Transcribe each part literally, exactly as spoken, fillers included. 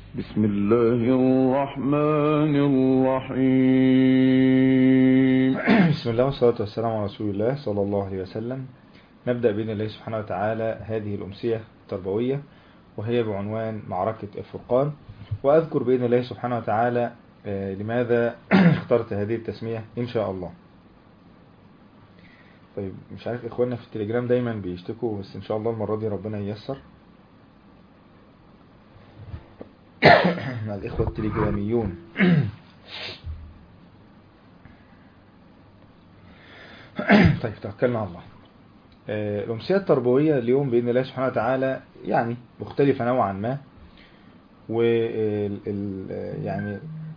بسم الله الرحمن الرحيم. بسم الله والصلاة والسلام على رسول الله صلى الله عليه وسلم. نبدأ بإذن الله سبحانه وتعالى هذه الأمسية التربوية، وهي بعنوان معركة الفرقان. وأذكر بإذن الله سبحانه وتعالى لماذا اخترت هذه التسمية إن شاء الله. طيب، مش عارف إخواننا في التليجرام دايما بيشتكوا، بس إن شاء الله المرة دي ربنا ييسر. مع الإخوة التليجراميون. طيب، توكلنا على الله. الأمسية التربوية اليوم بإذن الله سبحانه وتعالى يعني مختلفة نوعا ما، و يعني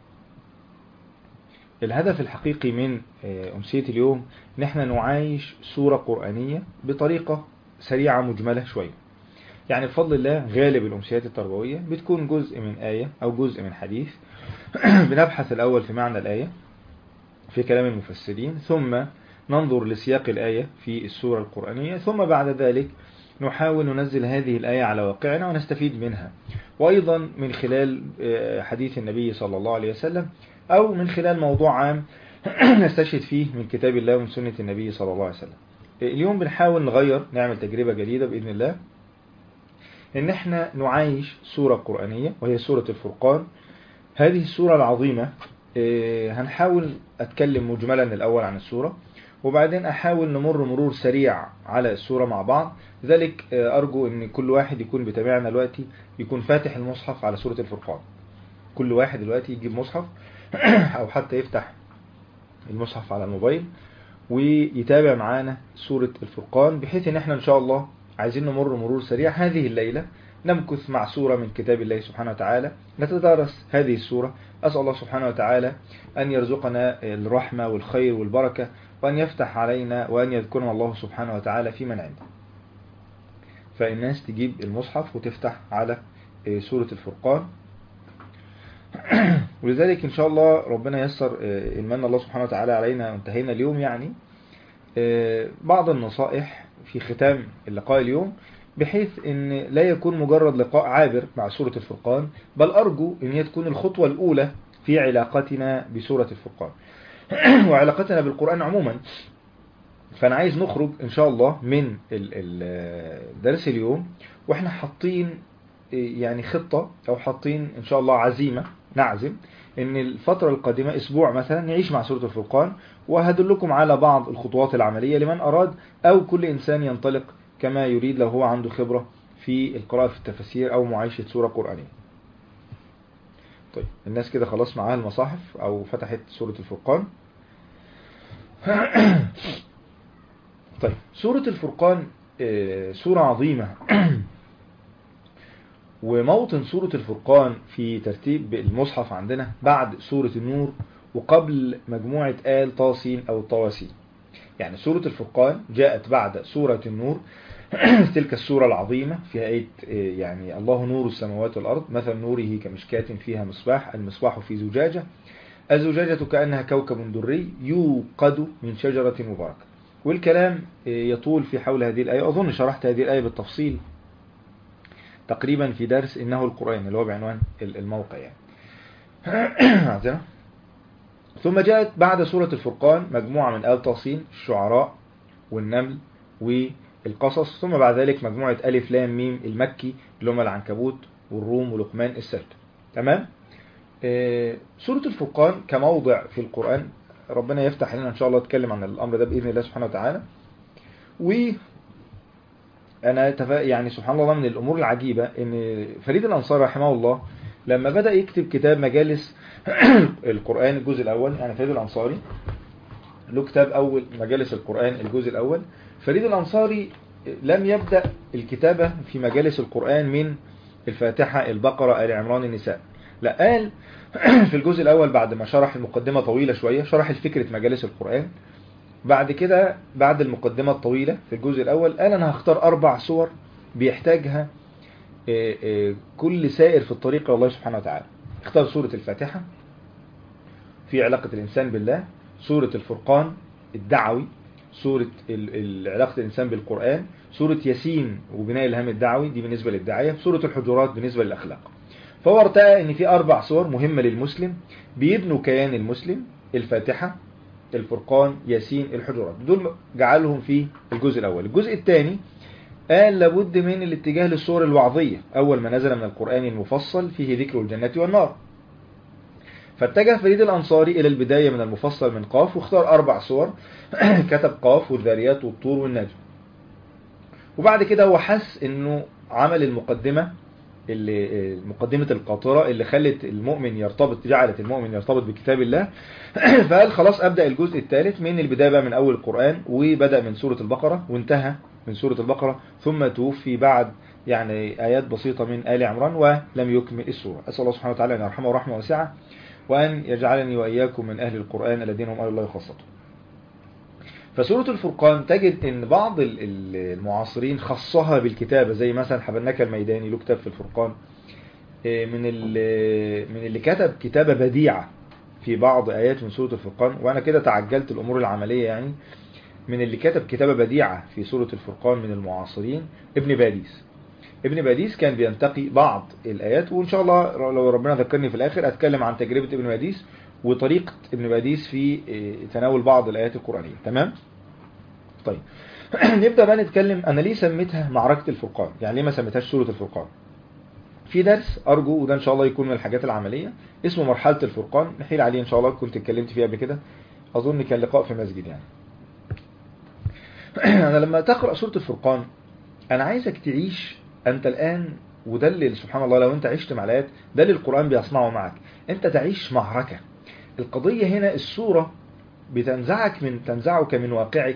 الهدف الحقيقي من أمسية اليوم ان احنا نعايش سورة قرآنية بطريقة سريعة مجملة شوية. يعني بفضل الله غالب الأمسيات التربوية بتكون جزء من آية أو جزء من حديث. بنبحث الأول في معنى الآية في كلام المفسرين، ثم ننظر لسياق الآية في السورة القرآنية، ثم بعد ذلك نحاول ننزل هذه الآية على واقعنا ونستفيد منها، وأيضا من خلال حديث النبي صلى الله عليه وسلم، أو من خلال موضوع عام نستشهد فيه من كتاب الله ومن سنة النبي صلى الله عليه وسلم. اليوم بنحاول نغير، نعمل تجربة جديدة بإذن الله، إن احنا نعايش سورة قرآنية وهي سورة الفرقان. هذه السورة العظيمة هنحاول أتكلم مجملا الأول عن السورة، وبعدين أحاول نمر مرور سريع على السورة مع بعض. لذلك أرجو أن كل واحد يكون بتابعنا دلوقتي يكون فاتح المصحف على سورة الفرقان. كل واحد دلوقتي يجيب مصحف أو حتى يفتح المصحف على الموبايل ويتابع معانا سورة الفرقان، بحيث أن احنا إن شاء الله عايزين نمر مرور سريع هذه الليلة، نمكث مع سورة من كتاب الله سبحانه وتعالى، نتدارس هذه السورة. أسأل الله سبحانه وتعالى أن يرزقنا الرحمة والخير والبركة، وأن يفتح علينا، وأن يذكرنا الله سبحانه وتعالى في من عنده. فالناس تجيب المصحف وتفتح على سورة الفرقان. ولذلك إن شاء الله ربنا يسر إن من الله سبحانه وتعالى علينا وانتهينا اليوم يعني بعض النصائح في ختام اللقاء اليوم، بحيث ان لا يكون مجرد لقاء عابر مع سورة الفرقان، بل أرجو ان هي تكون الخطوة الأولى في علاقتنا بسورة الفرقان وعلاقتنا بالقرآن عموما. فأنا عايز نخرج إن شاء الله من الدرس اليوم وإحنا حاطين يعني خطة، أو حاطين إن شاء الله عزيمة، نعزم إن الفترة القادمة أسبوع مثلا نعيش مع سورة الفرقان، وهدلكم على بعض الخطوات العملية لمن أراد، أو كل إنسان ينطلق كما يريد لو هو عنده خبرة في القراءة في التفاسير أو معايشة سورة قرآنية. طيب، الناس كده خلاص معاها المصاحف أو فتحت سورة الفرقان. طيب، سورة الفرقان سورة عظيمة، وموطن سورة الفرقان في ترتيب المصحف عندنا بعد سورة النور وقبل مجموعة آل طاسين أو الطواسين. يعني سورة الفرقان جاءت بعد سورة النور، تلك السورة العظيمة فيها آية يعني الله نور السماوات والأرض، مثل نوره كمشكاة فيها مصباح، المصباح في زجاجة، الزجاجة كأنها كوكب دري يوقد من شجرة مباركة. والكلام يطول في حول هذه الآية، أظن شرحت هذه الآية بالتفصيل تقريبا في درس إنه القرآن اللي هو بعنوان الموقع يعني. ثم جاءت بعد سورة الفرقان مجموعة من آل طاسين، الشعراء والنمل والقصص، ثم بعد ذلك مجموعة ألف لام ميم المكي اللي هم العنكبوت والروم ولقمان السجدة. تمام. آه سورة الفرقان كموضع في القرآن، ربنا يفتح لنا إن شاء الله أتكلم عن الأمر ده بإذن الله سبحانه وتعالى. وأنا يعني سبحان الله من الأمور العجيبة إن فريد الأنصاري رحمه الله لما بدأ يكتب كتاب مجالس القرآن الجزء الأول، يعني فريد الأنصاري له كتاب أول مجالس القرآن الجزء الأول. فريد الأنصاري لم يبدأ الكتابة في مجالس القرآن من الفاتحة البقرة آل عمران النساء، لا، قال في الجزء الأول بعد ما شرح المقدمة طويلة شوية، شرح الفكرة مجالس القرآن. بعد كده بعد المقدمة الطويلة في الجزء الأول قال أنا هختار أربع سور بيحتاجها كل سائر في الطريق إلى الله سبحانه وتعالى. اختار سورة الفاتحة في علاقة الإنسان بالله، سورة الفرقان الدعوي، سورة علاقة الإنسان بالقرآن، سورة ياسين وبناء الهم الدعوي دي بالنسبة للداعية، سورة الحجرات بالنسبة للأخلاق. فهو ارتأى ان في اربع سور مهمة للمسلم بيبنوا كيان المسلم: الفاتحة، الفرقان، ياسين، الحجرات. دول جعلهم في الجزء الاول. الجزء الثاني قال لابد من الاتجاه للصور الوعظية، اول ما نزل من القرآن المفصل فيه ذكر الجنة والنار. فاتجه فريد الأنصاري إلى البداية من المفصل من قاف، واختار أربع سور كتب قاف والذاريات والطور والنجم. وبعد كده هو حس إنه عمل المقدمة اللي مقدمة القاطرة اللي خلت المؤمن يرتبط، جعلت المؤمن يرتبط بكتاب الله. فقال خلاص أبدأ الجزء الثالث من البداية بقى من أول القرآن، وبدأ من سورة البقرة وانتهى من سورة البقرة، ثم توفي بعد يعني آيات بسيطة من آل عمران ولم يكمل السورة. أسأل الله سبحانه وتعالى أن يرحمه رحمة واسعة، وأن يجعلني وإياكم من أهل القرآن الذين هم أهل الله خاصته. فسورة الفرقان تجد أن بعض المعاصرين خصها بالكتابة، زي مثلا حبناك الميداني له كتاب في الفرقان، من اللي, من اللي كتب كتابة بديعة في بعض آيات من سورة الفرقان. وأنا كده تعجلت الأمور العملية يعني. من اللي كتب كتابة بديعة في سورة الفرقان من المعاصرين ابن باديس. ابن باديس كان بينتقي بعض الآيات، وإن شاء الله لو ربنا ذكرني في الآخر أتكلم عن تجربة ابن باديس وطريقة ابن باديس في تناول بعض الآيات القرآنية. تمام؟ طيب نبدأ بقى نتكلم. أنا ليه سميتها معركة الفرقان؟ يعني ليه ما سميتهاش سورة الفرقان؟ في درس أرجو، وده إن شاء الله يكون من الحاجات العملية، اسمه مرحلة الفرقان، نحيل عليه إن شاء الله. كنت اتكلمت فيه قبل كده، أظن كان لقاء في مسجد يعني. أنا لما تقرأ سورة الفرقان أنا عايزك تعيش أنت الآن، وده اللي سبحان الله لو أنت عشت مع الآيات ده اللي القرآن بيصنعه معك. أنت تعيش معركة. القضية هنا السورة بتنزعك من تنزعك من واقعك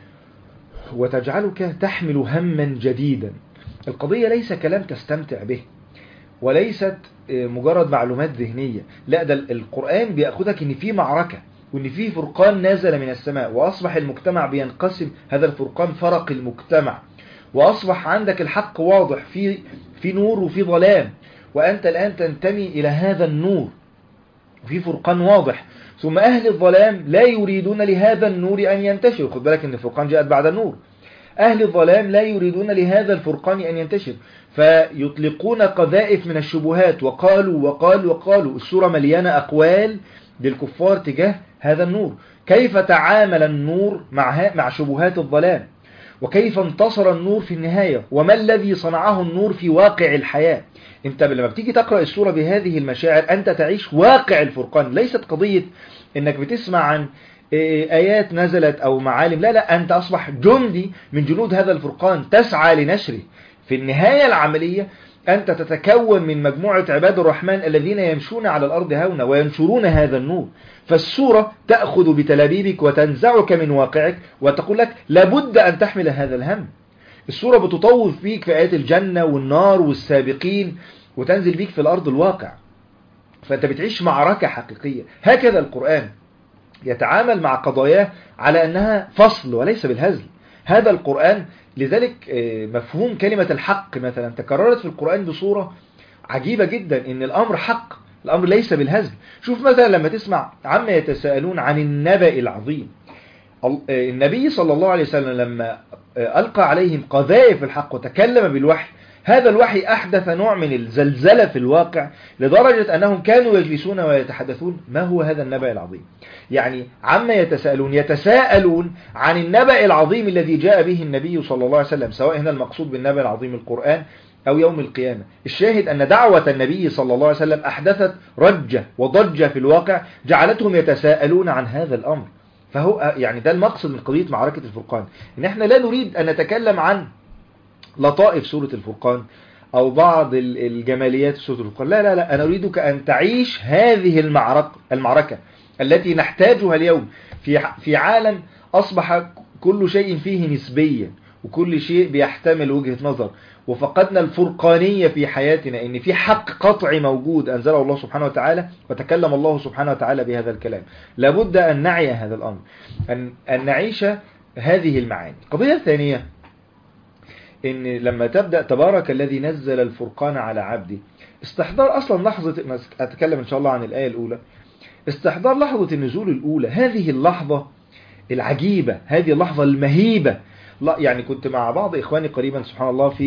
وتجعلك تحمل هما جديدا. القضية ليس كلام تستمتع به، وليست مجرد معلومات ذهنية، لا، ده القرآن بيأخذك ان في معركة، وان في فرقان نازل من السماء، واصبح المجتمع بينقسم. هذا الفرقان فرق المجتمع، واصبح عندك الحق واضح، في في نور وفي ظلام، وانت الان تنتمي الى هذا النور، في فرقان واضح. ثم اهل الظلام لا يريدون لهذا النور ان ينتشر. خد بالك ان الفرقان جاءت بعد النور. أهل الظلام لا يريدون لهذا الفرقان أن ينتشر، فيطلقون قذائف من الشبهات، وقالوا وقالوا وقالوا. السورة مليانة أقوال للكفار تجاه هذا النور، كيف تعامل النور مع مع شبهات الظلام، وكيف انتصر النور في النهاية، وما الذي صنعه النور في واقع الحياة. انت لما بتيجي تقرأ السورة بهذه المشاعر أنت تعيش واقع الفرقان. ليست قضية انك بتسمع عن آيات نزلت أو معالم، لا لا، أنت أصبح جندي من جنود هذا الفرقان تسعى لنشره. في النهاية العملية أنت تتكون من مجموعة عباد الرحمن الذين يمشون على الأرض هونا وينشرون هذا النور. فالسورة تأخذ بتلابيبك وتنزعك من واقعك وتقول لك لابد أن تحمل هذا الهم. السورة بتطوف فيك في آيات الجنة والنار والسابقين، وتنزل بيك في الأرض الواقع، فأنت بتعيش معركة حقيقية. هكذا القرآن يتعامل مع قضاياه على أنها فصل وليس بالهزل. هذا القرآن لذلك مفهوم كلمة الحق مثلا تكررت في القرآن بصورة عجيبة جدا، إن الأمر حق، الأمر ليس بالهزل. شوف مثلا لما تسمع عما يتساءلون عن النبأ العظيم، النبي صلى الله عليه وسلم لما ألقى عليهم قذائف الحق وتكلم بالوحي، هذا الوحي أحدث نوع من الزلزلة في الواقع، لدرجة أنهم كانوا يجلسون ويتحدثون ما هو هذا النبأ العظيم. يعني عما يتساءلون، يتساءلون عن النبأ العظيم الذي جاء به النبي صلى الله عليه وسلم، سواء هنا المقصود بالنبأ العظيم القرآن أو يوم القيامة. الشاهد أن دعوة النبي صلى الله عليه وسلم أحدثت رجة وضجة في الواقع جعلتهم يتساءلون عن هذا الأمر. فهو يعني ده المقصد من قضية معركة الفرقان، إن احنا لا نريد أن نتكلم عن لطائف سورة الفرقان أو بعض الجماليات سورة الفرقان، لا لا لا، أنا أريدك أن تعيش هذه المعركة المعركة التي نحتاجها اليوم في في عالم أصبح كل شيء فيه نسبيا، وكل شيء بيحتمل وجهة نظر، وفقدنا الفرقانية في حياتنا، إن في حق قطعي موجود أنزله الله سبحانه وتعالى، وتكلم الله سبحانه وتعالى بهذا الكلام. لابد أن نعي هذا الأمر، أن, أن نعيش هذه المعاني. القضية الثانية، إن لما تبدأ تبارك الذي نزل الفرقان على عبده، استحضار أصلا لحظة، أتكلم إن شاء الله عن الآية الأولى، استحضار لحظة النزول الأولى، هذه اللحظة العجيبة، هذه اللحظة المهيبة. لا يعني كنت مع بعض إخواني قريبا سبحان الله في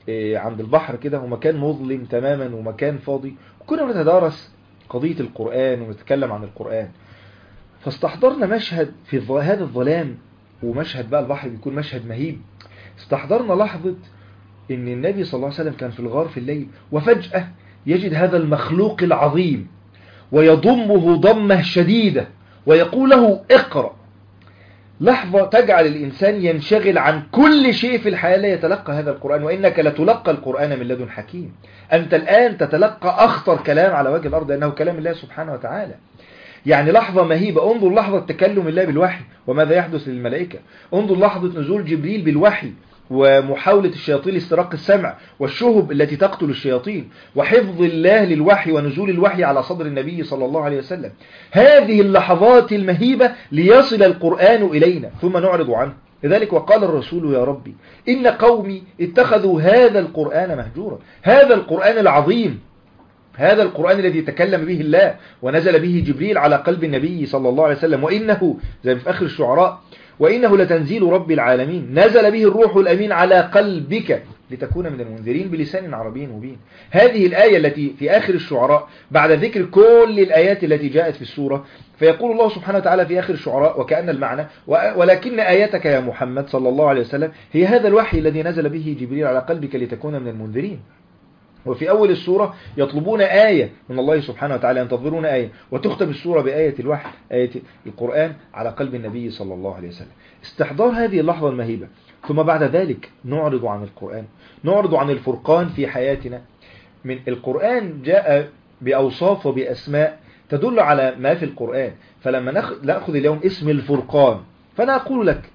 عند البحر كده، ومكان مظلم تماما ومكان فاضي، وكنا بنتدارس قضية القرآن ونتكلم عن القرآن. فاستحضرنا مشهد في هذا الظلام، ومشهد بقى البحر بيكون مشهد مهيب. استحضرنا لحظة ان النبي صلى الله عليه وسلم كان في الغار في الليل، وفجأة يجد هذا المخلوق العظيم ويضمه ضمة شديدة ويقول له اقرأ. لحظة تجعل الإنسان ينشغل عن كل شيء في الحياة لا يتلقى هذا القرآن. وإنك لتلقى القرآن من لدن حكيم. أنت الآن تتلقى أخطر كلام على وجه الأرض، لأنه كلام الله سبحانه وتعالى. يعني لحظة مهيبة. انظر لحظة تكلم الله بالوحي وماذا يحدث للملائكة. انظر لحظة نزول جبريل بالوحي ومحاولة الشياطين لاستراق السمع والشهب التي تقتل الشياطين، وحفظ الله للوحي ونزول الوحي على صدر النبي صلى الله عليه وسلم. هذه اللحظات المهيبة ليصل القرآن إلينا ثم نعرض عنه. لذلك وقال الرسول يا ربي إن قومي اتخذوا هذا القرآن مهجورا. هذا القرآن العظيم، هذا القرآن الذي تكلم به الله ونزل به جبريل على قلب النبي صلى الله عليه وسلم، وإنه زي في آخر الشعراء وإنه لتنزيل رب العالمين نزل به الروح الأمين على قلبك لتكون من المنذرين بلسان عربي مبين. هذه الآية التي في آخر الشعراء بعد ذكر كل الآيات التي جاءت في السورة، فيقول الله سبحانه وتعالى في آخر الشعراء وكأن المعنى ولكن آياتك يا محمد صلى الله عليه وسلم هي هذا الوحي الذي نزل به جبريل على قلبك لتكون من المنذرين. وفي أول السورة يطلبون آية من الله سبحانه وتعالى، ينتظرون آية، وتختم السورة بآية الوحي، آية القرآن على قلب النبي صلى الله عليه وسلم. استحضار هذه اللحظة المهيبة، ثم بعد ذلك نعرض عن القرآن، نعرض عن الفرقان في حياتنا. من القرآن جاء بأوصاف وبأسماء تدل على ما في القرآن. فلما نأخذ اليوم اسم الفرقان، فأنا أقول لك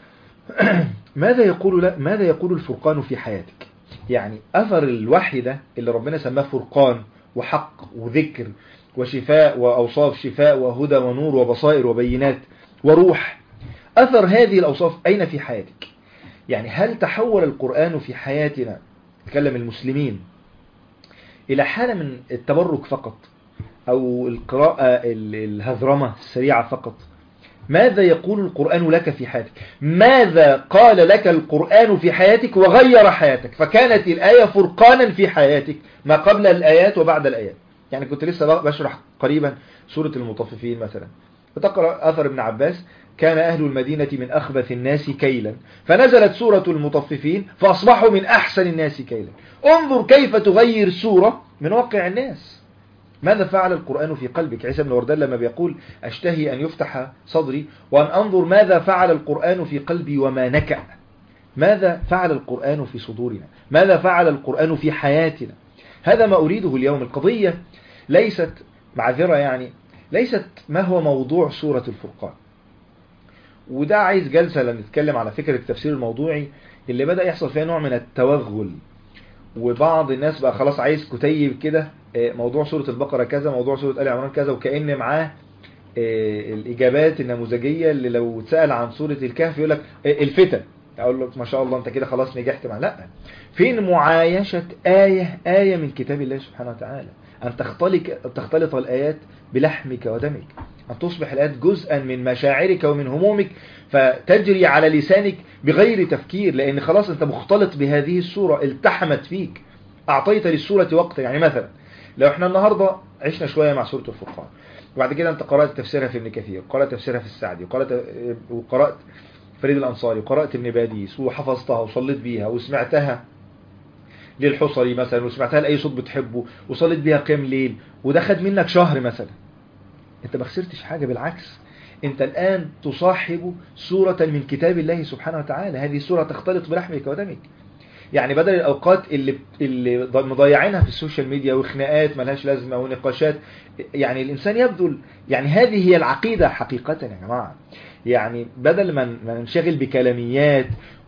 ماذا يقول لك ماذا يقول الفرقان في حياتك؟ يعني أثر الوحي ده اللي ربنا سماه فرقان وحق وذكر وشفاء وأوصاف شفاء وهدى ونور وبصائر وبينات وروح، أثر هذه الأوصاف أين في حياتك؟ يعني هل تحول القرآن في حياتنا، تكلم المسلمين، إلى حالة من التبرك فقط أو القراءة الهذرمة السريعة فقط؟ ماذا يقول القرآن لك في حياتك؟ ماذا قال لك القرآن في حياتك وغير حياتك؟ فكانت الآية فرقانا في حياتك ما قبل الآيات وبعد الآيات. يعني كنت لسه بشرح قريبا سورة المطففين مثلا، فتقرأ أثر ابن عباس كان أهل المدينة من أخبث الناس كيلا فنزلت سورة المطففين فأصبحوا من أحسن الناس كيلا. انظر كيف تغير سورة من واقع الناس. ماذا فعل القرآن في قلبك؟ عيسى بن وردان لما بيقول أشتهي أن يفتح صدري وأن أنظر ماذا فعل القرآن في قلبي وما نكأ. ماذا فعل القرآن في صدورنا؟ ماذا فعل القرآن في حياتنا؟ هذا ما أريده اليوم. القضية ليست معذرة، يعني ليست ما هو موضوع سورة الفرقان، وده عايز جلسة لما نتكلم على فكرة التفسير الموضوعي اللي بدأ يحصل فيها نوع من التوغل، وبعض الناس بقى خلاص عايز كتيب كده موضوع سورة البقرة كذا، موضوع سورة آل عمران كذا، وكأن معاه الإجابات النموذجية اللي لو اتسأل عن سورة الكهف يقول لك الفتن، أقول لك ما شاء الله أنت كده خلاص نجحت مع. لا، فين معايشة آية آية من كتاب الله سبحانه وتعالى؟ أن تختلط, تختلط الآيات بلحمك ودمك، أن تصبح الآيات جزءا من مشاعرك ومن همومك فتجري على لسانك بغير تفكير، لأن خلاص أنت مختلط بهذه السورة، التحمت فيك، أعطيت للسورة وقتا. يعني مثلا لو احنا النهاردة عشنا شوية مع سورة الفرقان، وبعد كده انت قرأت تفسيرها في ابن كثير، وقرأت تفسيرها في السعدي، وقرأت, وقرأت فريد الأنصاري، وقرأت ابن باديس، وحفظتها وصليت بيها، وسمعتها للحصري مثلا، وسمعتها لأي صوت بتحبه، وصليت بيها قيام ليل، وده خد منك شهر مثلا، انت ما خسرتش حاجة، بالعكس انت الآن تصاحب سورة من كتاب الله سبحانه وتعالى. هذه السورة تختلط بلحمك ودمك. يعني بدل الأوقات اللي اللي مضيعينها في السوشيال ميديا وخناقات ملهاش لازمة ونقاشات، يعني الإنسان يبذل، يعني هذه هي العقيدة حقيقة يا جماعة. يعني بدل ما ننشغل بكلاميات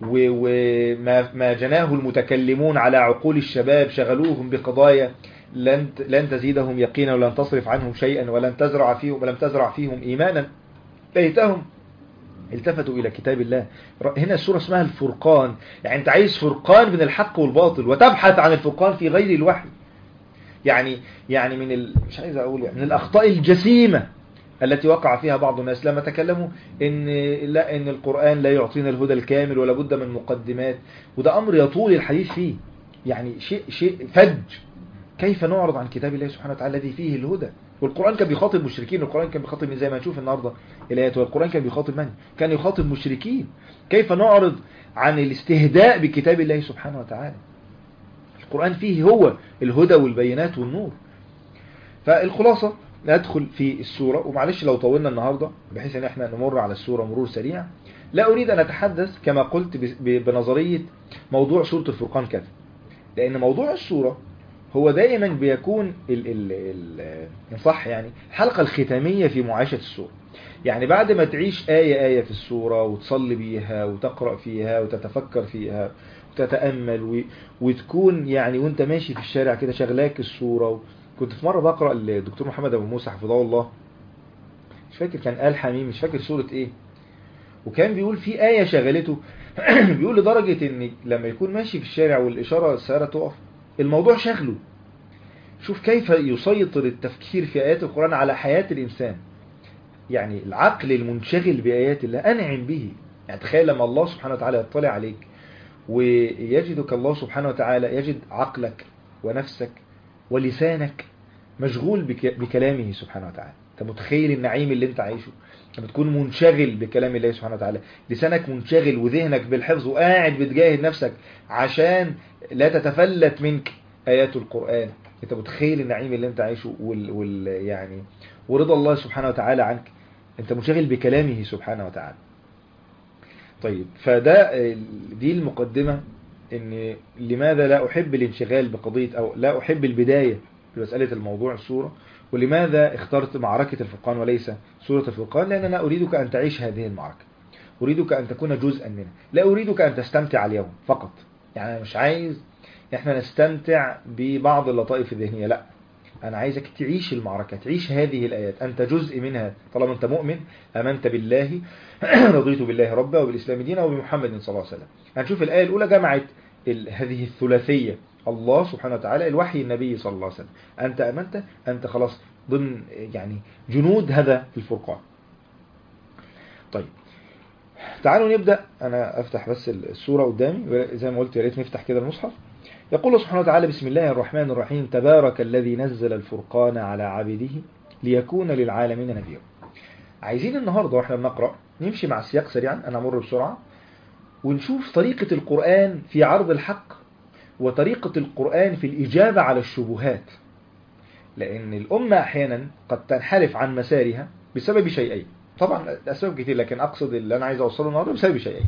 وما ما جناه المتكلمون على عقول الشباب، شغلوهم بقضايا لن لن تزيدهم يقينا ولن تصرف عنهم شيئا ولن تزرع فيهم ولم تزرع فيهم إيمانا، ليتهم التفتوا إلى كتاب الله. هنا السورة اسمها الفرقان، يعني أنت عايز فرقان بين الحق والباطل، وتبحث عن الفرقان في غير الوحي. يعني يعني من ال... مش عايز أقول يعني من الأخطاء الجسيمة التي وقع فيها بعض الناس لما تكلموا إن لا إن القرآن لا يعطينا الهدى الكامل ولا بد من مقدمات، وده أمر يطول الحديث فيه. يعني شيء شيء فج. كيف نعرض عن كتاب الله سبحانه وتعالى الذي فيه الهدى؟ والقرآن كان بيخاطب مشركين، والقرآن كان بيخاطب من زي ما نشوف النهارده الآيات، والقرآن كان بيخاطب من؟ كان يخاطب مشركين. كيف نعرض عن الاستهداء بكتاب الله سبحانه وتعالى؟ القرآن فيه هو الهدى والبينات والنور. فالخلاصة ندخل في السورة، ومعلش لو طولنا النهاردة بحيث ان احنا نمر على السورة مرور سريع. لا اريد ان اتحدث كما قلت بنظرية موضوع سورة الفرقان كذا، لان موضوع السورة هو دائما بيكون ال ال ال صح يعني الحلقة الختامية في معايشة السورة. يعني بعد ما تعيش آية آية في السورة وتصلي بيها وتقرأ فيها وتتفكر فيها وتتأمل وتكون يعني وانت ماشي في الشارع كده شغلاك السورة. كنت في مرة بقرأ الدكتور محمد أبو موسى حفظه الله، مش فاكر كان آل حميم، مش فاكر سورة ايه، وكان بيقول في آية شغلته بيقول لدرجة ان لما يكون ماشي في الشارع والإشارة السيارة تقف الموضوع شغله. شوف كيف يسيطر التفكير في آيات القرآن على حياة الإنسان. يعني العقل المنشغل بآيات الله أنعم به. يعني تخيل لما الله سبحانه وتعالى يطلع عليك ويجدك الله سبحانه وتعالى يجد عقلك ونفسك ولسانك مشغول بك بكلامه سبحانه وتعالى. انت متخيل النعيم اللي انت عايشه لما تكون منشغل بكلام الله سبحانه وتعالى، لسانك منشغل وذهنك بالحفظ وقاعد بتجاهد نفسك عشان لا تتفلت منك آيات القرآن. انت متخيل النعيم اللي انت عايشه وال, وال يعني ورضا الله سبحانه وتعالى عنك. انت منشغل بكلامه سبحانه وتعالى. طيب فده دي المقدمة ان لماذا لا احب الانشغال بقضية او لا احب البداية بمسألة الموضوع السورة، ولماذا اخترت معركة الفرقان وليس سورة الفرقان. لان انا اريدك ان تعيش هذه المعركة، اريدك ان تكون جزءا منها، لا اريدك ان تستمتع اليوم فقط. يعني انا مش عايز احنا نستمتع ببعض اللطائف الذهنية، لا انا عايزك تعيش المعركة، تعيش هذه الايات، انت جزء منها طالما انت مؤمن امنت بالله رضيت بالله ربا وبالاسلام دينا وبمحمد صلى الله عليه وسلم. هنشوف الايه الاولى جمعت هذه الثلاثية، الله سبحانه وتعالى، الوحي، النبي صلى الله عليه وسلم. انت امنت، انت خلاص ضمن يعني جنود هذا الفرقان. طيب تعالوا نبدأ. انا افتح بس السورة قدامي زي ما قلت، يا ريت نفتح كده المصحف. يقول سبحانه وتعالى بسم الله الرحمن الرحيم تبارك الذي نزل الفرقان على عبده ليكون للعالمين نذيرا. عايزين النهاردة واحنا بنقرأ نمشي مع السياق سريعا، انا امر بسرعة، ونشوف طريقة القرآن في عرض الحق وطريقة القرآن في الإجابة على الشبهات. لأن الأمة أحيانا قد تنحرف عن مسارها بسبب شيئين، طبعا الأسباب كتير لكن أقصد اللي أنا عايز أوصله النهاردة بسبب شيئين.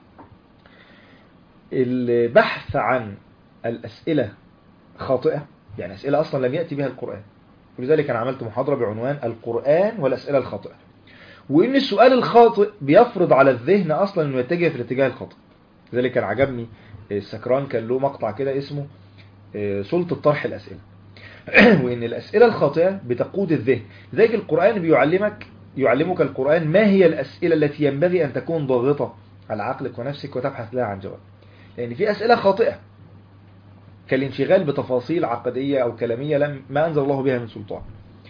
البحث عن الأسئلة خاطئة، يعني أسئلة أصلا لم يأتي بها القرآن، ولذلك أنا عملت محاضرة بعنوان القرآن والأسئلة الخاطئة، وإن السؤال الخاطئ بيفرض على الذهن أصلا أنه يتجه في الاتجاه الخاطئ. لذلك كان عجبني السكران كان له مقطع كده اسمه سلطة طرح الأسئلة وإن الأسئلة الخاطئة بتقود الذهن. لذلك القرآن بيعلمك يعلمك القرآن ما هي الأسئلة التي ينبغي أن تكون ضاغطة على عقلك ونفسك وتبحث لها عن جواب. لأن في أسئلة خاطئة كالانشغال بتفاصيل عقدية أو كلامية لم ما أنزل الله بها من سلطان.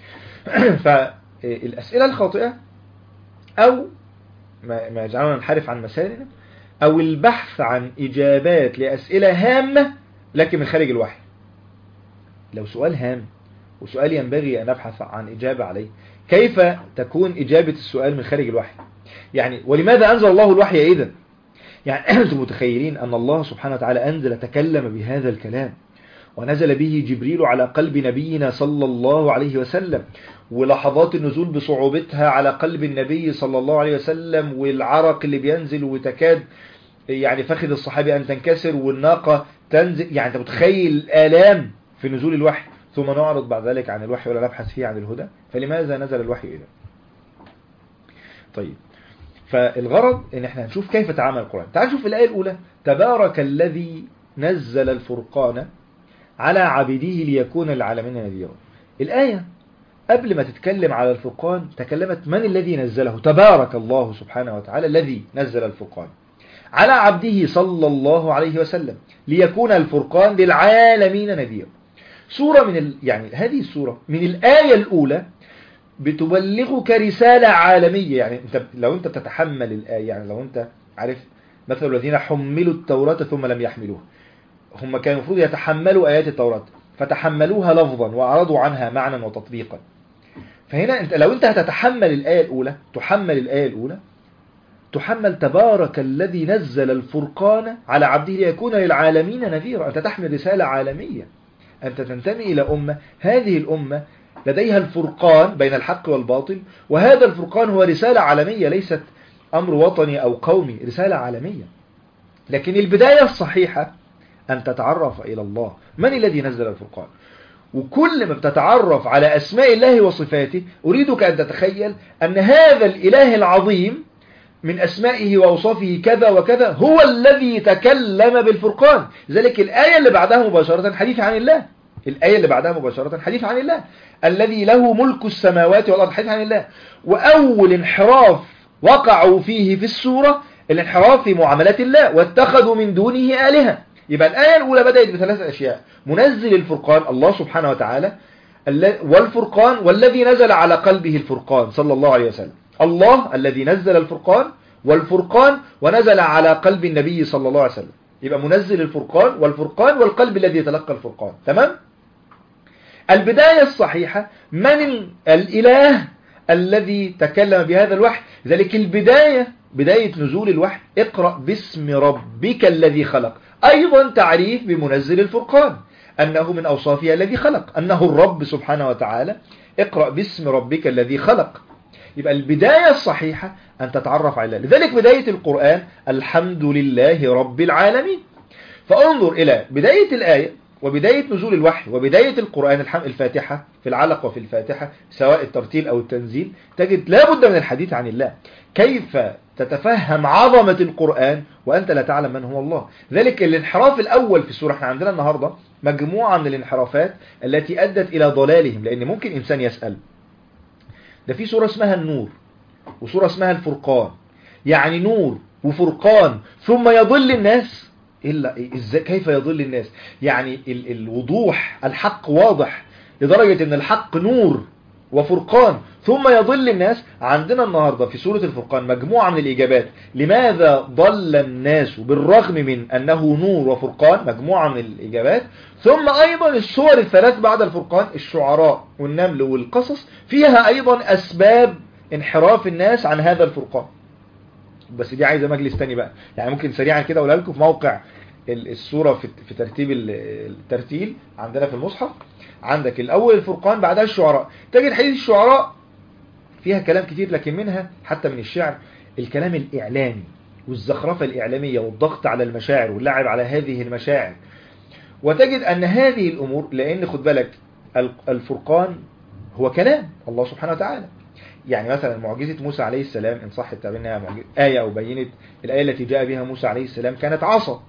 فالأسئلة الخاطئة أو ما يجعلنا ننحرف عن مسارنا، أو البحث عن إجابات لأسئلة هامة لكن من خارج الوحي. لو سؤال هام وسؤال ينبغي أن أبحث عن إجابة عليه، كيف تكون إجابة السؤال من خارج الوحي؟ يعني ولماذا أنزل الله الوحي إذن؟ يعني أنتم متخيلين أن الله سبحانه وتعالى أنزل تكلم بهذا الكلام ونزل به جبريل على قلب نبينا صلى الله عليه وسلم، ولحظات النزول بصعوبتها على قلب النبي صلى الله عليه وسلم، والعرق اللي بينزل وتكاد يعني فخذ الصحابي أن تنكسر والناقة تنزل. يعني أنت متخيل الآلام في نزول الوحي، ثم نعرض بعد ذلك عن الوحي ولا نبحث فيه عن الهدى. فلماذا نزل الوحي إذا؟ طيب فالغرض ان احنا نشوف كيف تعامل القرآن. تعال نشوف الآية الأولى تبارك الذي نزل الفرقان على عبده ليكون للعالمين نذيرا. الآية قبل ما تتكلم على الفرقان تكلمت من الذي نزله. تبارك الله سبحانه وتعالى الذي نزل الفرقان على عبده صلى الله عليه وسلم ليكون الفرقان للعالمين نذيرا. سورة من ال... يعني هذه السورة من الآية الأولى بتبلغك رسالة عالمية. يعني انت لو انت بتتحمل الآية، يعني لو انت عارف مثل الذين حملوا التوراة ثم لم يحملوها، هم كانوا المفروض يتحملوا آيات التوراة فتحملوها لفظا وأعرضوا عنها معنى وتطبيقا. فهنا انت لو انت هتتحمل الآية الأولى، تحمل الآية الأولى، تحمل تبارك الذي نزل الفرقان على عبده ليكون للعالمين نذيرا. أنت تحمل رسالة عالمية، أنت تنتمي إلى أمة، هذه الأمة لديها الفرقان بين الحق والباطل، وهذا الفرقان هو رسالة عالمية، ليست أمر وطني أو قومي، رسالة عالمية. لكن البداية الصحيحة أن تتعرف إلى الله، من الذي نزل الفرقان. وكل ما بتتعرف على أسماء الله وصفاته أريدك أن تتخيل أن هذا الإله العظيم من أسمائه وأوصافه كذا وكذا هو الذي تكلم بالفرقان. ذلك الآية اللي بعدها مباشرة حديث عن الله، الآية اللي بعدها مباشرة حديث عن الله الذي له ملك السماوات والأرض، حديث عن الله. وأول انحراف وقعوا فيه في السورة الانحراف في معاملات الله واتخذوا من دونه آلهة. يبقى الآية الأولى بدأت بثلاث أشياء: منزل الفرقان الله سبحانه وتعالى، والفرقان والذي نزل على قلبه الفرقان صلى الله عليه وسلم، الله الذي نزل الفرقان والفرقان ونزل على قلب النبي صلى الله عليه وسلم. يبقى منزل الفرقان والفرقان والقلب الذي يتلقى الفرقان. تمام؟ البداية الصحيحة من الإله الذي تكلم بهذا الوحي. ذلك البداية بداية نزول الوحي اقرأ باسم ربك الذي خلق، أيضا تعريف بمنزل الفرقان أنه من أوصافه الذي خلق، أنه الرب سبحانه وتعالى. اقرأ باسم ربك الذي خلق. يبقى البداية الصحيحة أن تتعرف على الله. لذلك بداية القرآن الحمد لله رب العالمين. فانظر إلى بداية الآية وبداية نزول الوحي وبداية القرآن الفاتحة في العلق وفي الفاتحة سواء الترتيل أو التنزيل، تجد لا بد من الحديث عن الله. كيف تتفهم عظمة القرآن وأنت لا تعلم من هو الله؟ ذلك الانحراف الأول في السورة. احنا عندنا النهاردة مجموعة من الانحرافات التي أدت إلى ضلالهم. لأن ممكن إنسان يسأل، ده في سورة اسمها النور وسورة اسمها الفرقان، يعني نور وفرقان ثم يضل الناس؟ إلا إزاي؟ كيف يضل الناس؟ يعني ال الوضوح، الحق واضح لدرجة ان الحق نور وفرقان ثم يضل الناس. عندنا النهاردة في سورة الفرقان مجموعة من الإجابات لماذا ضل الناس بالرغم من أنه نور وفرقان، مجموعة من الإجابات. ثم أيضا السور الثلاث بعد الفرقان الشعراء والنمل والقصص فيها أيضا أسباب انحراف الناس عن هذا الفرقان. بس دي عايزة مجلس تاني بقى، يعني ممكن سريعا كده أقولها لكم في موقع السورة في ترتيب الترتيل عندنا في المصحف. عندك الأول الفرقان بعدها الشعراء، تجد حديث الشعراء فيها كلام كتير، لكن منها حتى من الشعر الكلام الإعلامي والزخرفة الإعلامية والضغط على المشاعر واللعب على هذه المشاعر. وتجد أن هذه الأمور، لأن خد بالك الفرقان هو كلام الله سبحانه وتعالى. يعني مثلا معجزة موسى عليه السلام إن صح التعبير انها آية أو بينت، الآية التي جاء بها موسى عليه السلام كانت عصا.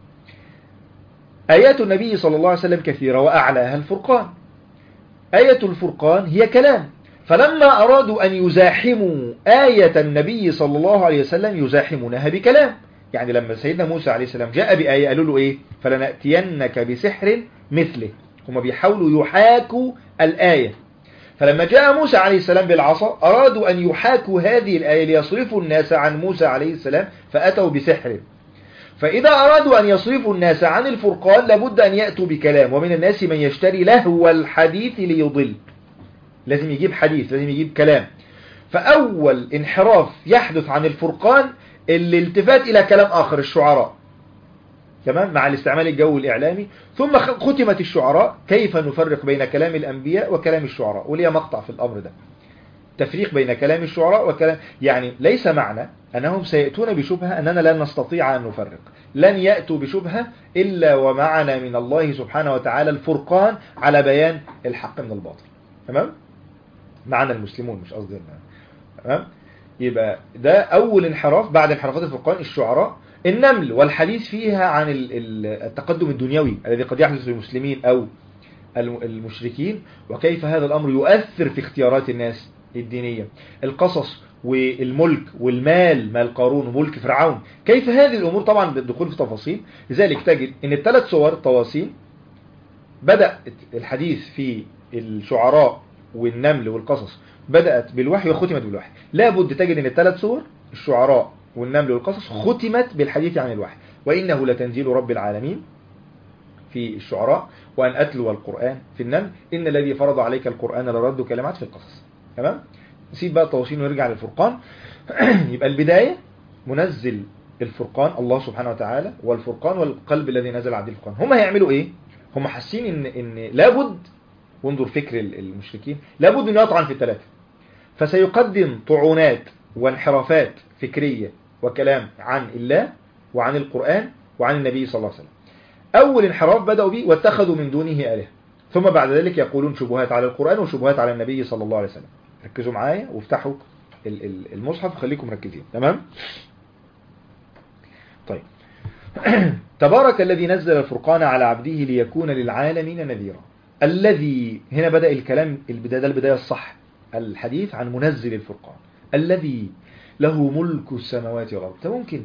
آيات النبي صلى الله عليه وسلم كثيرة وأعلاها الفرقان. آية الفرقان هي كلام. فلما أرادوا أن يزاحموا آية النبي صلى الله عليه وسلم يزاحمونها بكلام. يعني لما سيدنا موسى عليه السلام جاء بآية قالوا له إيه؟ فلنأتينك بسحر مثله. هم بيحاولوا يحاكوا الآية. فلما جاء موسى عليه السلام بالعصا أرادوا أن يحاكوا هذه الآية ليصرفوا الناس عن موسى عليه السلام فأتوا بسحر. فإذا أرادوا أن يصرفوا الناس عن الفرقان لابد أن يأتوا بكلام. ومن الناس من يشتري لهو الحديث ليضل، لازم يجيب حديث، لازم يجيب كلام. فأول انحراف يحدث عن الفرقان الالتفات إلى كلام آخر الشعراء، تمام، مع الاستعمال الجوي الإعلامي. ثم ختمت الشعراء. كيف نفرق بين كلام الأنبياء وكلام الشعراء؟ ولي مقطع في الأمر ده، تفريق بين كلام الشعراء وكلام، يعني ليس معنى أنهم سيأتون بشبهة أننا لن نستطيع أن نفرق. لن يأتوا بشبهة إلا ومعنا من الله سبحانه وتعالى الفرقان على بيان الحق من الباطل. تمام؟ معنا المسلمون، مش قصدي. تمام؟ يبقى ده أول انحراف بعد انحرافات الفرقان الشعراء. النمل والحديث فيها عن التقدم الدنيوي الذي قد يحدث للمسلمين أو المشركين، وكيف هذا الأمر يؤثر في اختيارات الناس الدينية. القصص والملك والمال، مال قارون وملك فرعون، كيف هذه الأمور، طبعا بالدخول في تفاصيل. لذلك تجد أن الثلاث صور طواسين بدأ الحديث في الشعراء والنمل والقصص بدأت بالوحي وختمت بالوحي. لابد تجد أن الثلاث صور الشعراء والنمل والقصص ختمت بالحديث عن الوحي. وإنه لتنزيل رب العالمين في الشعراء، وأن أتلو القرآن في النمل، إن الذي فرض عليك القرآن لرد كلمات في القصص. تمام؟ نسيب بقى التوصيل ونرجع للفرقان. يبقى البداية منزل الفرقان الله سبحانه وتعالى، والفرقان والقلب الذي نزل عليه الفرقان. هم هيعملوا ايه؟ هم حاسين ان ان لابد، وانظر فكر المشركين، لابد ان يطعن في الثلاثه، فسيقدم طعونات وانحرافات فكريه وكلام عن الله وعن القرآن وعن النبي صلى الله عليه وسلم. اول انحراف بدأوا به واتخذوا من دونه آلهة، ثم بعد ذلك يقولون شبهات على القرآن وشبهات على النبي صلى الله عليه وسلم. ركزوا معايا وافتحوا المصحف وخليكم مركزين. تمام؟ طيب. تبارك الذي نزل الفرقان على عبده ليكون للعالمين نذيرا. الذي هنا بدأ الكلام، البداية ده البداية الصح، الحديث عن منزل الفرقان الذي له ملك السماوات والأرض. ده ممكن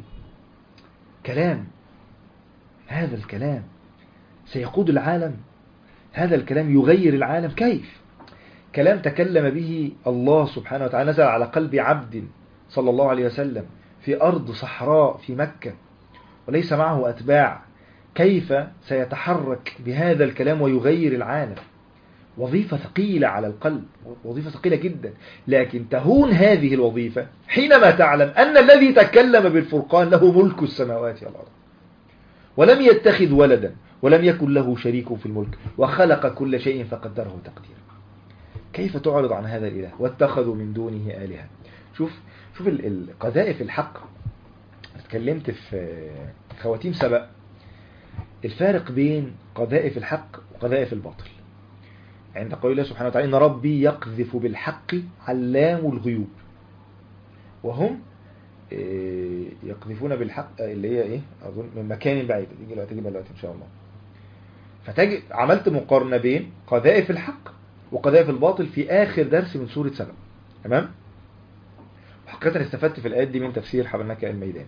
كلام، هذا الكلام سيقود العالم، هذا الكلام يغير العالم. كيف؟ كلام تكلم به الله سبحانه وتعالى، نزل على قلب عبد صلى الله عليه وسلم في أرض صحراء في مكة وليس معه أتباع. كيف سيتحرك بهذا الكلام ويغير العالم؟ وظيفة ثقيلة على القلب، وظيفة ثقيلة جدا، لكن تهون هذه الوظيفة حينما تعلم أن الذي تكلم بالفرقان له ملك السماوات والأرض، ولم يتخذ ولدا ولم يكن له شريك في الملك، وخلق كل شيء فقدره تقديرا. كيف تعرض عن هذا الإله؟ واتخذوا من دونه آلهة. شوف شوف القذائف الحق. اتكلمت في خواتيم سبق الفارق بين قذائف الحق وقذائف الباطل. عند قول الله سبحانه وتعالى إن ربي يقذف بالحق علام الغيوب، وهم يقذفون بالحق اللي هي ايه اظن من مكان بعيد، تيجي لا تيجي دلوقتي ان شاء الله. فتجي عملت مقارنه بين قذائف الحق وقذائف الباطل في اخر درس من سوره سبأ. تمام؟ وحقيقه استفدت في الايات دي من تفسير حبرناك الميدان.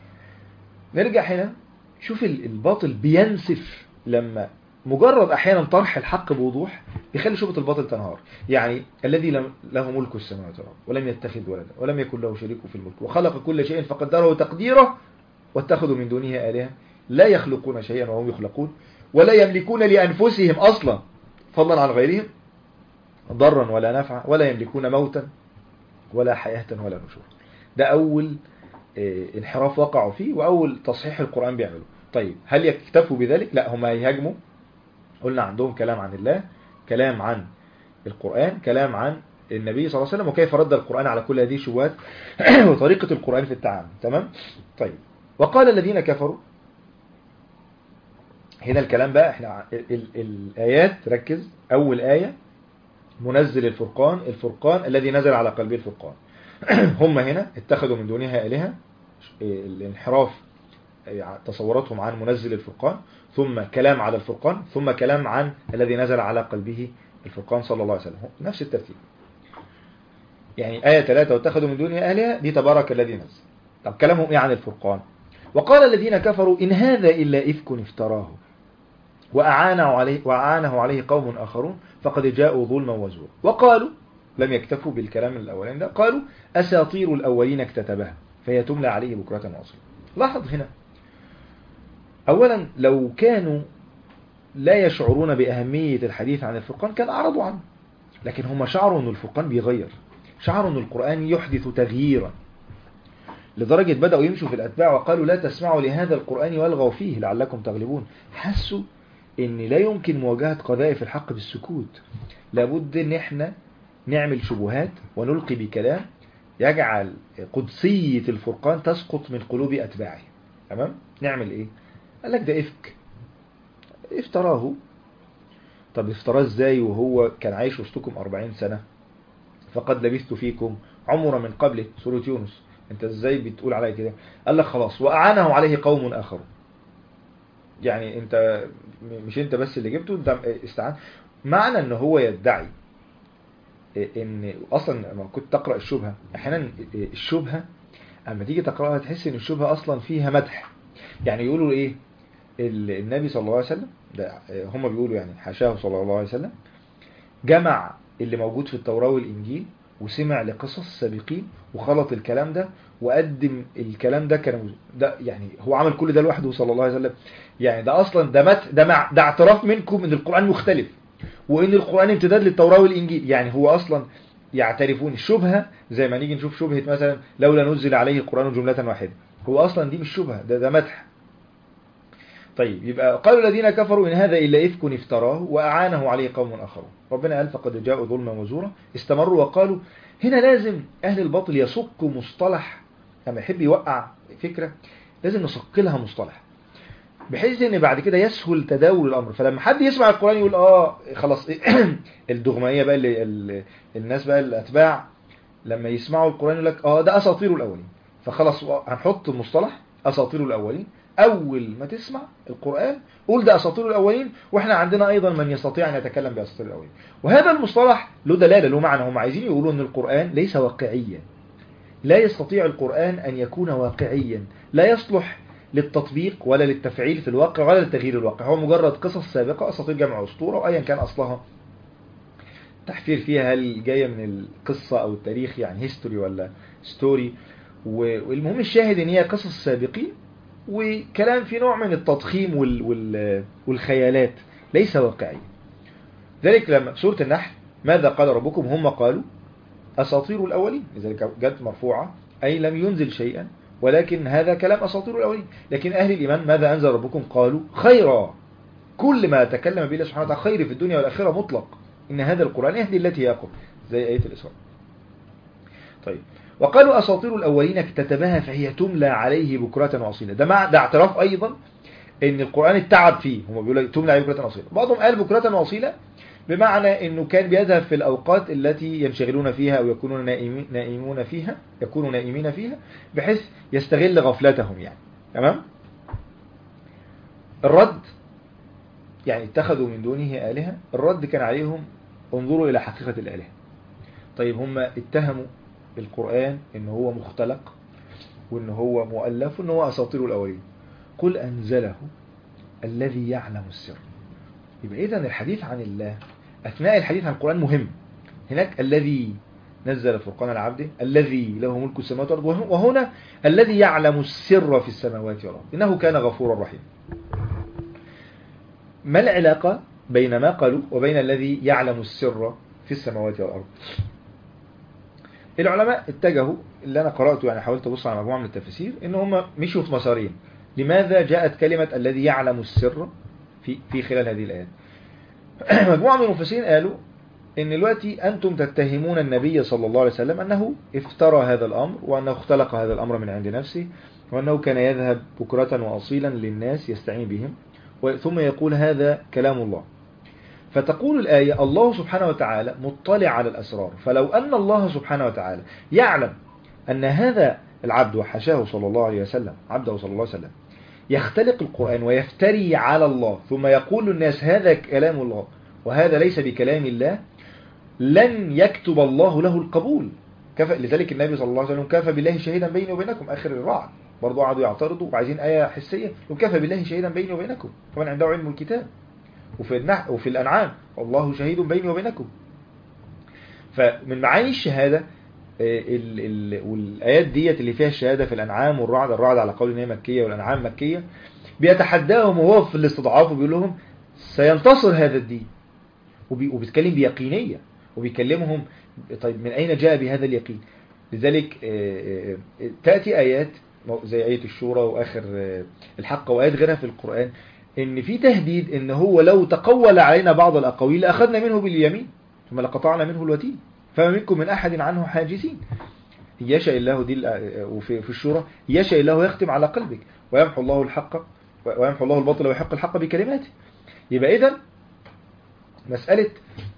نرجع هنا، شوف الباطل بينسف لما مجرد احيانا طرح الحق بوضوح بيخلي شبهة الباطل تنهار. يعني الذي له ملك السماوات والارض ولم يتخذ ولدا ولم يكن له شريك في الملك وخلق كل شيء فقدره تقديره واتخذوا من دونه آلهة لا يخلقون شيئا وهم يخلقون ولا يملكون لأنفسهم أصلا فضلا عن غيرهم ضرا ولا نفعا ولا يملكون موتا ولا حياة ولا نشور. ده أول انحراف وقعوا فيه وأول تصحيح القرآن بيعمله. طيب هل يكتفوا بذلك؟ لا، هم يهاجموا. قلنا عندهم كلام عن الله، كلام عن القرآن، كلام عن النبي صلى الله عليه وسلم وكيف رد القرآن على كل هذه الشبهات وطريقة القرآن في التعامل. تمام؟ طيب. وقال الذين كفروا، هنا الكلام بقى احنا ال ال الآيات ركز. أول آية منزل الفرقان، الفرقان الذي نزل على قلبه الفرقان. هم هنا اتخذوا من دونها آلهة، الانحراف تصوراتهم عن منزل الفرقان، ثم كلام على الفرقان، ثم كلام عن الذي نزل على قلبه الفرقان صلى الله عليه وسلم. نفس الترتيب. يعني آية ثلاثة واتخذوا من دونها آلهة دي تبارك الذي نزل. طب كلامهم ايه عن الفرقان؟ وقال الذين كفروا إن هذا إلا إفك افتراه وأعانه عليه, وأعانه عليه قوم آخرون فقد جاءوا ظلما وزورا. وقالوا، لم يكتفوا بالكلام الأولين ده، قالوا أساطير الأولين اكتتبها فهي تملى عليه بكرة وأصيلا. لاحظ هنا أولا لو كانوا لا يشعرون بأهمية الحديث عن الفرقان كان أعرضوا عنه، لكن هم شعروا أن الفرقان بيغير، شعروا أن القرآن يحدث تغييرا، لدرجة بدأوا يمشوا في الأتباع وقالوا لا تسمعوا لهذا القرآن والغوا فيه لعلكم تغلبون. حسوا أن لا يمكن مواجهة قذائف الحق بالسكوت، لابد أن احنا نعمل شبهات ونلقي بكلام يجعل قدسية الفرقان تسقط من قلوب أتباعه. تمام؟ نعمل إيه؟ قال لك ده إفك افتراه. طب افتراه ازاي وهو كان عايش وسطكم أربعين سنة؟ فقد لبثت فيكم عمرا من قبله، سورة يونس. انت ازاي بتقول عليه كده؟ قال لك خلاص وأعانه عليه قوم آخر. يعني انت مش انت بس اللي جبته، انت استعان. معنى ان هو يدعي ان اصلا لما كنت تقرأ الشبهة احيانا الشبهة اما تيجي تقرأها تحس ان الشبهة اصلا فيها مدح. يعني يقولوا ايه النبي صلى الله عليه وسلم ده، هم بيقولوا يعني حاشاه صلى الله عليه وسلم جمع اللي موجود في التوراة والإنجيل وسمع لقصص السابقين وخلط الكلام ده وقدم الكلام ده كان ده يعني هو عمل كل ده لوحده صلى الله عليه وسلم. يعني ده اصلا ده مت ده مع ده اعتراف منكم ان القرآن مختلف وان القرآن امتداد للتوراة والانجيل. يعني هو اصلا يعترفون الشبهة زي ما نيجي نشوف شبهة مثلا لولا نزل عليه القرآن جملة واحدة، هو اصلا دي مش شبهة، ده ده مدح. طيب يبقى قالوا الذين كفروا إن هذا إلا إفك افتراه وأعانه عليه قوم آخرون. ربنا قال فقد جاءوا ظلما وزورا. استمروا وقالوا. هنا لازم أهل الباطل يسقوا مصطلح لما يحب يوقع فكرة لازم نسقلها مصطلح بحيث ان بعد كده يسهل تداول الامر. فلما حد يسمع القرآن يقول اه خلاص الدغمية بقى اللي ال- الناس بقى الاتباع لما يسمعوا القرآن يقول لك اه ده اساطير الاولين، فخلاص هنحط مصطلح اساطير الاولين. اول ما تسمع القرآن قول ده اساطير الاولين، واحنا عندنا ايضا من يستطيع ان يتكلم باساطير الاولين. وهذا المصطلح له دلالة له معنى. هم عايزين يقولوا ان القرآن ليس واقعيا، لا يستطيع القرآن ان يكون واقعيا، لا يصلح للتطبيق ولا للتفعيل في الواقع ولا لتغيير الواقع. هو مجرد قصص سابقة، اساطير جمع اسطورة، وايا كان اصلها تحفير فيها هل جاية من القصة او التاريخ يعني هيستوري ولا ستوري. والمهم الشاهد ان هي قصص سابقين وكلام في نوع من التضخيم وال وال والخيالات ليس واقعي. ذلك لما سورة النحل ماذا قال ربكم هم قالوا أساطير الأولين، لذلك جت مرفوعة أي لم ينزل شيئا ولكن هذا كلام أساطير الأولين. لكن أهل الإيمان ماذا أنزل ربكم قالوا خيرا، كل ما تكلم به الله سبحانه وتعالى خير في الدنيا والآخرة مطلق، إن هذا القرآن يهدي التي هي أقوم زي آية الإسراء. طيب وقالوا أساطير الأولين اكتتبها فهي تملى عليه بكرة وأصيلا. ده مع ده اعتراف أيضا إن القرآن التعب فيه. هم بيقولوا تملى عليه بكرة وأصيلا، بعضهم قال بكرة وأصيلا بمعنى إنه كان بيذهب في الأوقات التي ينشغلون فيها أو يكونون نائمون فيها يكونوا نائمين فيها بحيث يستغل غفلتهم يعني. تمام. الرد يعني اتخذوا من دونه آلهة، الرد كان عليهم انظروا إلى حقيقة الآلهة. طيب هم اتهموا القرآن إن هو مختلق وإن هو مؤلف وإن هو أساطير الأولين. قل أنزله الذي يعلم السر. يبقى إذن الحديث عن الله أثناء الحديث عن القرآن مهم. هناك الذي نزل الفرقان على عبده، الذي له ملك السماوات والأرض، وهنا الذي يعلم السر في السماوات والأرض إنه كان غفورا رحيما. ما العلاقة بين ما قالوا وبين الذي يعلم السر في السماوات والأرض؟ العلماء اتجهوا اللي أنا قرأته يعني حاولت أبص على مجموعة من التفاسير إن هم مشوا في مسارين. لماذا جاءت كلمة الذي يعلم السر في في خلال هذه الآيات؟ مجموعة من المفسرين قالوا إن دلوقتي أنتم تتهمون النبي صلى الله عليه وسلم أنه افترى هذا الأمر وأنه اختلق هذا الأمر من عند نفسه وأنه كان يذهب بكرة وأصيلا للناس يستعين بهم ثم يقول هذا كلام الله. فتقول الآية الله سبحانه وتعالى مطلع على الأسرار، فلو أن الله سبحانه وتعالى يعلم أن هذا العبد وحشاه صلى الله عليه وسلم عبده صلى الله عليه وسلم يختلق القرآن ويفتري على الله ثم يقول للناس هذا كلام الله وهذا ليس بكلام الله لن يكتب الله له القبول. كفى لذلك النبي صلى الله عليه وسلم كفى بالله شهيدا بيني وبينكم آخر الرعد برضو قعدوا يعترضوا وعايزين آية حسية وكفى بالله شهيدا بيني وبينكم ومن عنده علم الكتاب. وفي النح وفي الأنعام الله شهيد بيني وبينكم. فمن معاني الشهادة ال ال والآيات ديت اللي فيها الشهادة في الأنعام والرعد، الرعد على قول إن هي مكية والأنعام مكية، بيتحداهم وهو في الاستضعاف وبيقول لهم سينتصر هذا الدين وبيتكلم بيقينية وبيكلمهم طيب من أين جاء بهذا اليقين؟ لذلك تأتي آيات زي آية الشورى وآخر الحق وآيات غيرها في القرآن إن في تهديد إن هو لو تقول علينا بعض الأقاويل لأخذنا منه باليمين ثم لقطعنا منه الوتين فما منكم من أحد عنه حاجزين. يشاء الله دي وفي في الشورى يشاء الله يختم على قلبك ويمحو الله الحق ويمحو الله الباطل ويحق الحق بكلماته. يبقى إذن مسألة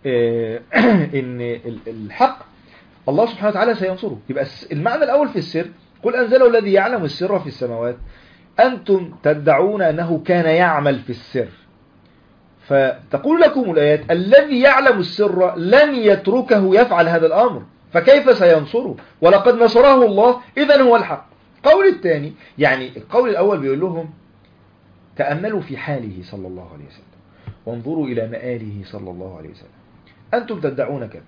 إن الحق الله سبحانه وتعالى سينصره. يبقى المعنى الأول في السر قل أنزله الذي يعلم السر في السماوات. أنتم تدعون أنه كان يعمل في السر، فتقول لكم الآيات الذي يعلم السر لن يتركه يفعل هذا الأمر فكيف سينصره ولقد نصره الله إذن هو الحق. قول الثاني يعني القول الأول بيقول لهم تأملوا في حاله صلى الله عليه وسلم وانظروا إلى مآله صلى الله عليه وسلم. أنتم تدعون كذا،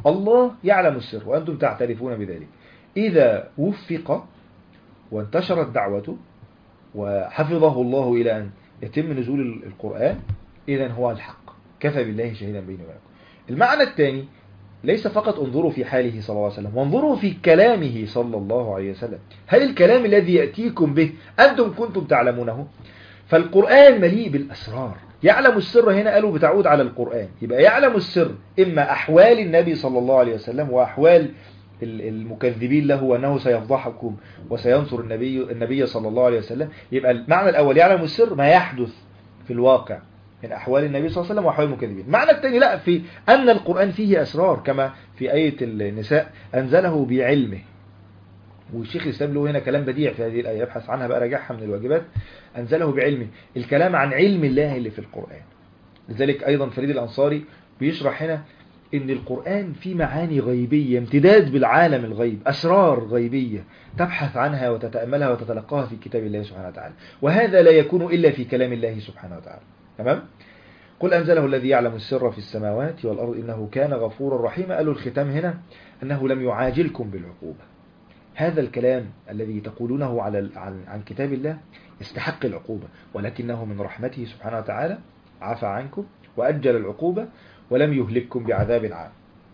الله يعلم السر وأنتم تعترفون بذلك. إذا وفق وانتشرت دعوته وحفظه الله إلى أن يتم نزول القرآن، إذن هو الحق، كفى بالله شهيدا بيني وبينكم. المعنى الثاني ليس فقط انظروا في حاله صلى الله عليه وسلم، وانظروا في كلامه صلى الله عليه وسلم. هل الكلام الذي يأتيكم به أنتم كنتم تعلمونه؟ فالقرآن مليء بالأسرار. يعلم السر هنا قالوا بتعود على القرآن، يبقى يعلم السر إما أحوال النبي صلى الله عليه وسلم وأحوال المكذبين له وأنه سيفضحكم وسينصر النبي النبي صلى الله عليه وسلم. يبقى المعنى الأول يعلم السر ما يحدث في الواقع من أحوال النبي صلى الله عليه وسلم وأحوال المكذبين. المعنى الثاني لا، في أن القرآن فيه أسرار، كما في آية النساء أنزله بعلمه. والشيخ الإسلام له هنا كلام بديع في هذه الآية، يبحث عنها بقى راجعها من الواجبات. أنزله بعلمه، الكلام عن علم الله اللي في القرآن. لذلك أيضا فريد الأنصاري بيشرح هنا إن القرآن فيه معاني غيبية، امتداد بالعالم الغيب، أسرار غيبية تبحث عنها وتتأملها وتتلقاها في كتاب الله سبحانه وتعالى، وهذا لا يكون إلا في كلام الله سبحانه وتعالى. تمام؟ قل أنزله الذي يعلم السر في السماوات والأرض إنه كان غفورا رحيما. قالوا الختام هنا أنه لم يعاجلكم بالعقوبة. هذا الكلام الذي تقولونه على عن, عن كتاب الله يستحق العقوبة، ولكنه من رحمته سبحانه وتعالى عفى عنكم وأجل العقوبة ولم يهلككم بعذاب عام.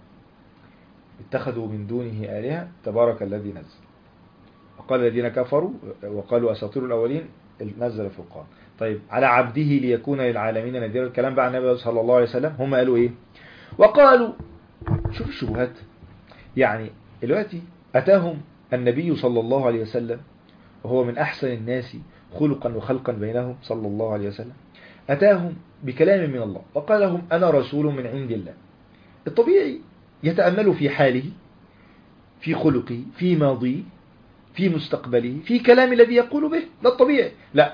اتخذوا من دونه آلهة تبارك الذي نزل. وقال الذين كفروا وقالوا أساطير الأولين نزل الفرقان. طيب على عبده ليكون للعالمين نذيرا، الكلام بقى عن النبي صلى الله عليه وسلم. هم قالوا ايه؟ وقالوا، شوف الشبهات. يعني دلوقتي أتاهم النبي صلى الله عليه وسلم وهو من أحسن الناس خلقا وخلقا بينهم صلى الله عليه وسلم، أتاهم بكلام من الله وقال لهم أنا رسول من عند الله. الطبيعي يتأملوا في حاله، في خلقه، في ماضيه، في مستقبله، في كلام الذي يقول به، ده الطبيعي. لا،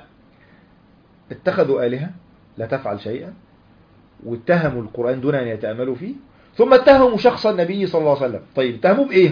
اتخذوا آلهة لا تفعل شيئا، واتهموا القرآن دون أن يتأملوا فيه، ثم اتهموا شخص النبي صلى الله عليه وسلم. طيب اتهموا بإيه؟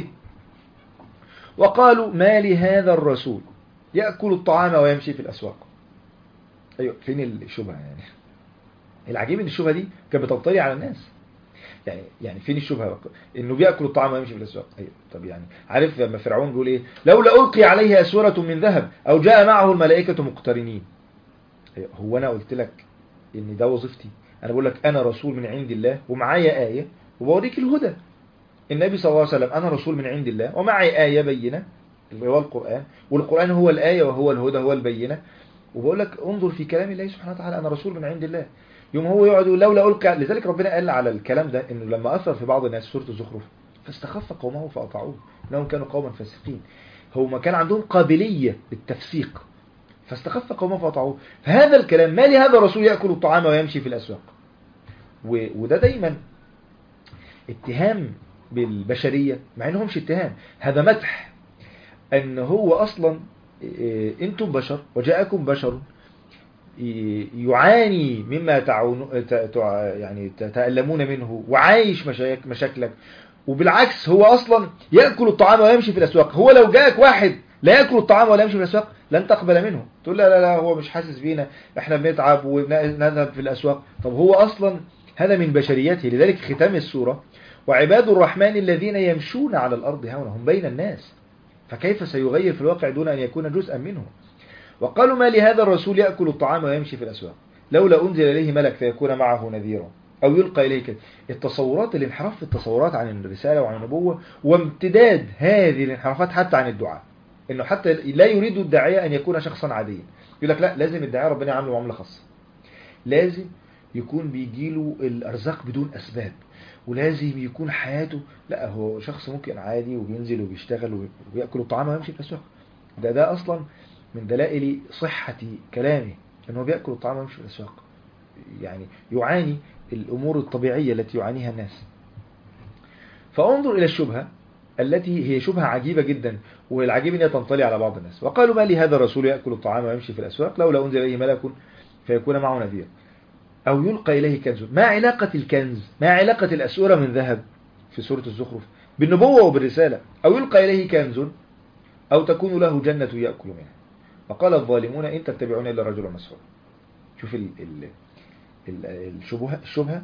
وقالوا ما لهذا الرسول يأكل الطعام ويمشي في الأسواق. أيوة، فين الشبهة يعني؟ العجيب ان الشبهة دي كانت بتطلع على الناس. يعني يعني فين الشبهة؟ انه بيأكل الطعام ويمشي في الأسواق. أيوة. طب يعني عارف لما فرعون بيقول ايه؟ لولا ألقي عليه أسورة من ذهب أو جاء معه الملائكة مقترنين. أيوة. هو أنا قلت لك ان ده وظيفتي؟ أنا بقول لك أنا رسول من عند الله ومعايا آية وبوريك الهدى. النبي صلى الله عليه وسلم أنا رسول من عند الله ومعي آية بينة اللي هو القرآن، والقرآن هو الآية وهو الهدى هو البينة، وبقول لك انظر في كلام الله سبحانه وتعالى أنا رسول من عند الله. يوم هو يقعد يقول لولا ألقى. لذلك ربنا قال على الكلام ده إنه لما أثر في بعض الناس سورة الزخرف فاستخف قومه فأطاعوه إنهم كانوا قوما فاسقين. هو ما كان عندهم قابلية للتفسيق فاستخف قومه فأطاعوه. فهذا الكلام ما لهذا الرسول يأكل الطعام ويمشي في الأسواق، وده دايما اتهام بالبشرية مع انهم مش اتهام، هذا مدح. ان هو اصلا انتم بشر وجاءكم بشر يعاني مما تعون يعني تتألمون منه وعايش مشاك مشاكلك، وبالعكس هو اصلا يأكل الطعام ويمشي في الاسواق. هو لو جاءك واحد لا يأكل الطعام ولا يمشي في الاسواق لن تقبل منه، تقول لا لا لا هو مش حاسس بينا، احنا بنتعب ونذهب في الاسواق. طب هو اصلا هذا من بشريته. لذلك ختام السورة وعباد الرحمن الذين يمشون على الأرض هونا هم بين الناس، فكيف سيغير في الواقع دون أن يكون جزءا منه؟ وقالوا ما لهذا الرسول يأكل الطعام ويمشي في الأسواق لولا أنزل إليه ملك فيكون معه نذيرا أو يلقى إليه كذب. التصورات، الانحراف في التصورات عن الرسالة وعن النبوة، وامتداد هذه الانحرافات حتى عن الدعاء، إنه حتى لا يريد الداعية أن يكون شخصا عاديا. يقول لك لا، لازم الداعية ربنا يعامله معاملة خاصة، لازم يكون بيجيله الأرزاق بدون أسباب، ولازم يكون حياته لا هو شخص ممكن عادي وبينزل وبيشتغل وبيأكل الطعام ويمشي في الأسواق. ده ده أصلا من دلائل صحة كلامه أنه بيأكل الطعام ويمشي في الأسواق، يعني يعاني الأمور الطبيعية التي يعانيها الناس. فانظر إلى الشبهة التي هي شبهة عجيبة جدا، والعجيب أنها تنطلي على بعض الناس. وقالوا ما لهذا الرسول يأكل الطعام ويمشي في الأسواق لولا أنزل إليه ملك فيكون معه نذير أو يلقى إليه كنز. ما علاقة الكنز، ما علاقة الأسورة من ذهب في سورة الزخرف بالنبوة وبالرسالة؟ أو يلقى إليه كنز أو تكون له جنة يأكل منها. وقال الظالمون إن تتبعون إلا رجلا مسحورا. شوف ال ال ال الشبهة الشبهة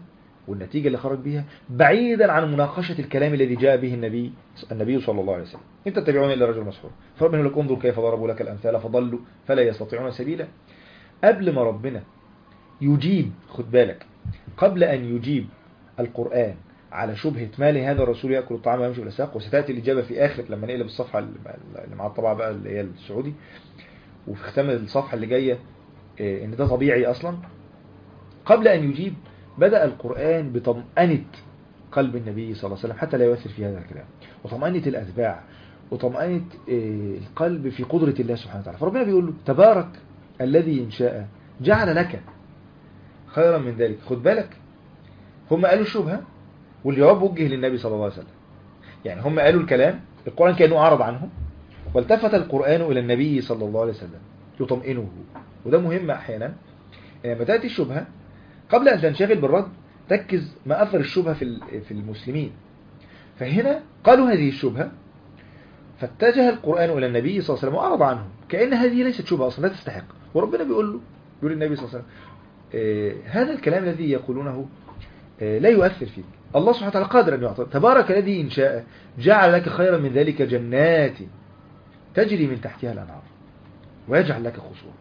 والنتيجة اللي خرج بيها بعيدا عن مناقشة الكلام الذي جاء به النبي النبي صلى الله عليه وسلم. انت تتبعون إلا رجل مسحور. فربنا لك انظر كيف ضربوا لك الأمثال فضلوا فلا يستطيعون سبيلا. قبل ما ربنا يجيب، خد بالك، قبل أن يجيب القرآن على شبهة ما لهذا الرسول يأكل الطعام ويمشي بالأسواق، وستأتي الإجابة في آخر لما نقلب الصفحة اللي مع الطبعة بقى اللي هي السعودي، وفي ختام الصفحة اللي جاية إن ده طبيعي أصلا. قبل أن يجيب بدأ القرآن بطمأنة قلب النبي صلى الله عليه وسلم حتى لا يؤثر في هذا الكلام، وطمأنة الأتباع، وطمأنة القلب في قدرة الله سبحانه وتعالى. فربنا بيقول له تبارك الذي إن شاء جعل لك خيرا من ذلك. خد بالك، هم قالوا الشبهة والجواب وجه للنبي صلى الله عليه وسلم. يعني هم قالوا الكلام، القرآن كأنه أعرض عنهم، والتفت القرآن إلى النبي صلى الله عليه وسلم يطمئنه. وده مهم أحيانا لما تأتي الشبهة قبل أن تنشغل بالرد تركز ما أثر الشبهة في المسلمين. فهنا قالوا هذه الشبهة، فاتجه القرآن إلى النبي صلى الله عليه وسلم وأعرض عنهم كأن هذه ليست شبهة أصلا لا تستحق. وربنا بيقول له، بيقول النبي صلى الله عليه وسلم آه هذا الكلام الذي يقولونه آه لا يؤثر فيك، الله سبحانه وتعالى قادر أن يعطي. تبارك الذي إن شاء جعل لك خيرا من ذلك جنات تجري من تحتها الأنهار ويجعل لك قصورا.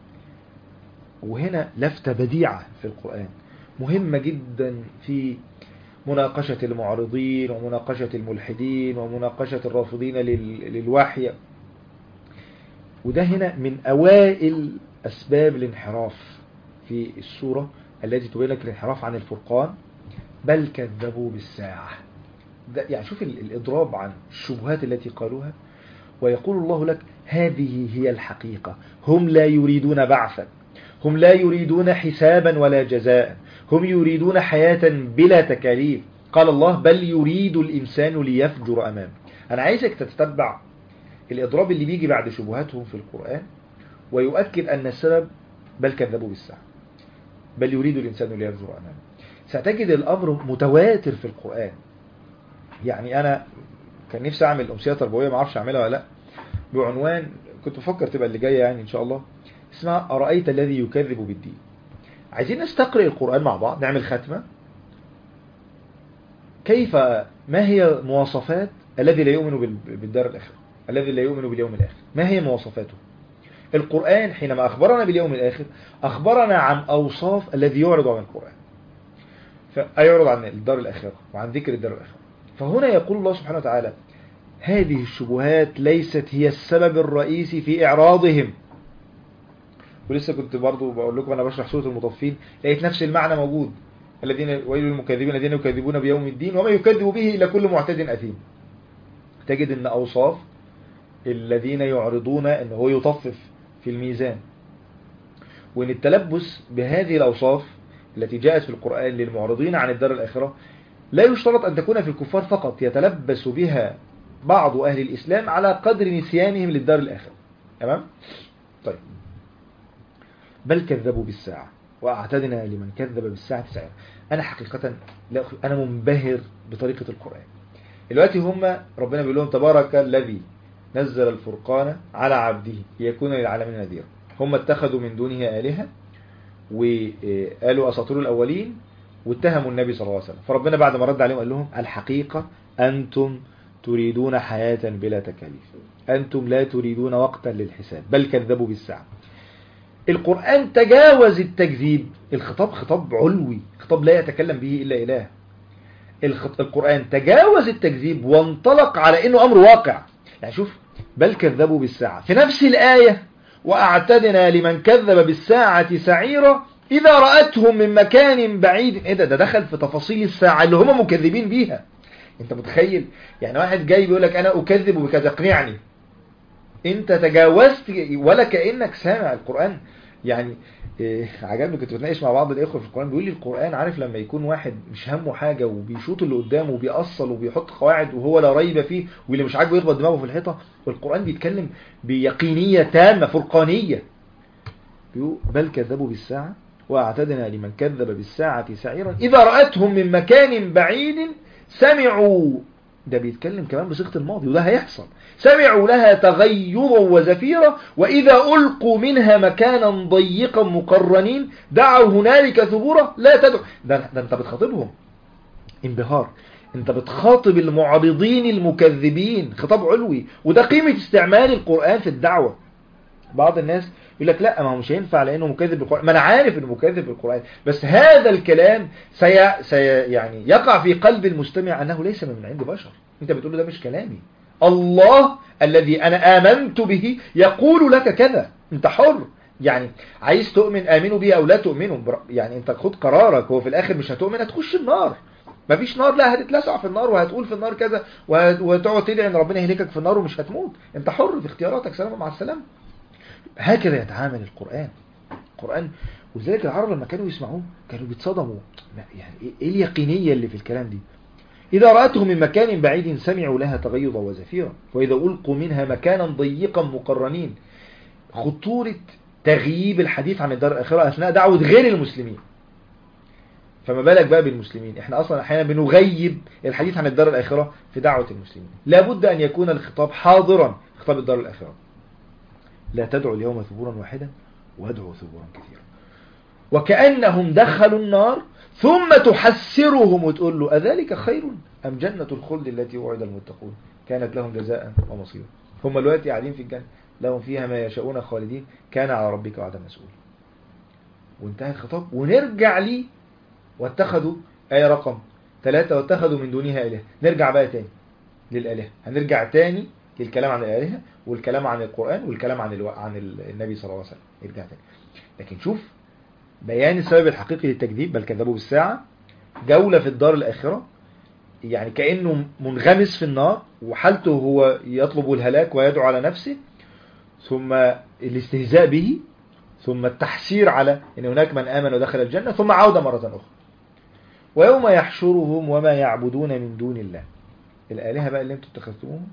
وهنا لفتة بديعة في القرآن مهمة جدا في مناقشة المعارضين ومناقشة الملحدين ومناقشة الرافضين للوحي. وده هنا من أوائل أسباب الانحراف في السورة التي تبين لك الانحراف عن الفرقان. بل كذبوا بالساعة. ده يعني شوف الإضراب عن الشبهات التي قالوها، ويقول الله لك هذه هي الحقيقة. هم لا يريدون بعثا، هم لا يريدون حسابا ولا جزاء، هم يريدون حياة بلا تكاليف. قال الله بل يريد الإنسان ليفجر أمامه. أنا عايزك تتتبع الإضراب اللي بيجي بعد شبهاتهم في القرآن ويؤكد أن السبب بل كذبوا بالساعة، بل يريد الإنسان ليفجر أمامه. ستجد الأمر متواتر في القرآن. يعني أنا كان نفسي أعمل أمسية تربوية، ما أعرفش أعملها ولا لا، بعنوان كنت بفكر تبقى اللي جاية يعني إن شاء الله، اسمها أرأيت الذي يكذب بالدين. عايزين نستقرأ القرآن مع بعض، نعمل ختمة كيف ما هي مواصفات الذي لا يؤمن بالدار الآخرة، الذي لا يؤمن باليوم الآخر، ما هي مواصفاته. القرآن حينما أخبرنا باليوم الآخر أخبرنا عن أوصاف الذي يعرض عن القرآن، فيعرض عن الدار الآخرة وعن ذكر الدار الآخرة. فهنا يقول الله سبحانه وتعالى هذه الشبهات ليست هي السبب الرئيسي في إعراضهم. ولسه كنت برضو بقول لكم أنا بشرح سورة المطفين لقيت نفس المعنى موجود، الذين ويل للمكذبين الذين يكذبون بيوم الدين وما يكذب به إلا كل معتد أثيم. تجد أن أوصاف الذين يعرضون أنه هو يطفف في الميزان، وأن التلبس بهذه الأوصاف التي جاءت في القرآن للمعرضين عن الدار الآخرة لا يشترط أن تكون في الكفار فقط، يتلبس بها بعض أهل الإسلام على قدر نسيانهم للدار الآخرة. تمام؟ طيب، بل كذبوا بالساعة وأعتدنا لمن كذب بالساعة سعيرا. أنا حقيقة لا أنا منبهر بطريقة القرآن. دلوقتي هم ربنا بيقول لهم تبارك الذي نزل الفرقان على عبده ليكون للعالمين نذيرا. هم اتخذوا من دونه آلهة وقالوا أساطير الأولين واتهموا النبي صلى الله عليه وسلم. فربنا بعد ما رد عليهم قال لهم الحقيقة أنتم تريدون حياة بلا تكاليف، أنتم لا تريدون وقتا للحساب، بل كذبوا بالساعة. القرآن تجاوز التكذيب، الخطاب خطاب علوي، خطاب لا يتكلم به إلا إله. القرآن تجاوز التكذيب وانطلق على إنه أمر واقع. يعني شوف بل كذبوا بالساعة في نفس الآية وأعتدنا لمن كذب بالساعة سعيرا إذا رأتهم من مكان بعيد. إيه ده ده دخل في تفاصيل الساعة اللي هم مكذبين بيها. أنت متخيل؟ يعني واحد جاي بيقول لك أنا أكذب بكذا اقنعني، أنت تجاوزت ولا كأنك سامع القرآن. يعني إيه عجبني، كنت بتناقش مع بعض الإخوة في القرآن بيقول لي القرآن عارف لما يكون واحد مش همه حاجة وبيشوط اللي قدامه وبيأصل وبيحط قواعد وهو لا ريب فيه واللي مش عاجبه يخبط دماغه في الحيطة، والقرآن بيتكلم بيقينية تامة فرقانية. بيقول بل كذبوا بالساعة وأعتدنا لمن كذب بالساعة سعيرا إذا رأتهم من مكان بعيد سمعوا ده بيتكلم كمان بصيغة الماضي، وده هيحصل. سمعوا لها تغيظا وزفيرا وإذا ألقوا منها مكانا ضيقا مقرنين دعوا هنالك ثبورا لا تدعوا. ده, ده انت بتخاطبهم انبهار، انت بتخاطب المعارضين المكذبين خطاب علوي. وده قيمة استعمال القرآن في الدعوة. بعض الناس يقول لك لا، ما هو مش هينفع لانه مكذب بالقرآن. ما انا عارف انه مكذب بالقرآن، بس هذا الكلام سي... سي... يعني يقع في قلب المستمع انه ليس من عند بشر. انت بتقول له ده مش كلامي، الله الذي انا امنت به يقول لك كذا، انت حر. يعني عايز تؤمن امنوا به او لا تؤمنوا، يعني انت خد قرارك. هو في الاخر مش هتؤمن هتخش النار، مفيش نار، لا هتتلسع في النار وهتقول في النار كذا وتقعد تدعي ان ربنا يهلكك في النار ومش هتموت. انت حر في اختياراتك، سلام مع السلامه. هكذا يتعامل القرآن. القرآن وذلك العرب لما كانوا يسمعوه كانوا بيتصدموا، يعني ايه اليقينية اللي في الكلام دي. إذا رأتهم من مكان بعيد سمعوا لها تغيظا وزفيرا وإذا ألقوا منها مكانا ضيقا مقرنين. خطورة تغييب الحديث عن الدار الآخرة أثناء دعوة غير المسلمين، فما بالك بقى بالمسلمين. احنا أصلا أحيانا بنغيب الحديث عن الدار الآخرة في دعوة المسلمين. لابد أن يكون الخطاب حاضرا، خطاب الدار الآخرة. لا تدعوا اليوم ثبورا واحدا وادعوا ثبورا كثيرا. وكأنهم دخلوا النار ثم تحسرهم وتقول له أذلك خير أم جنة الخلد التي وعد المتقون كانت لهم جزاء ومصيرا. هم دلوقتي قاعدين في الجنة لهم فيها ما يشاءون خالدين كان على ربك وعدا مسؤول. وانتهى الخطاب. ونرجع لي واتخذوا آية رقم ثلاثة واتخذوا من دونها إله. نرجع بقى تاني للآلهة، هنرجع تاني للكلام عن الآلهة والكلام عن القرآن والكلام عن الو... عن النبي صلى الله عليه وسلم. يرجع تاني. لكن شوف بيان السبب الحقيقي للتكذيب، بل كذبوا بالساعة. جولة في الدار الآخرة، يعني كأنه منغمس في النار وحالته هو يطلب الهلاك ويدعو على نفسه، ثم الاستهزاء به، ثم التحسير على أن هناك من آمن ودخل الجنة، ثم عودة مرة أخرى. ويوم يحشرهم وما يعبدون من دون الله. الآلهة بقى اللي انتم اتخذتوهم.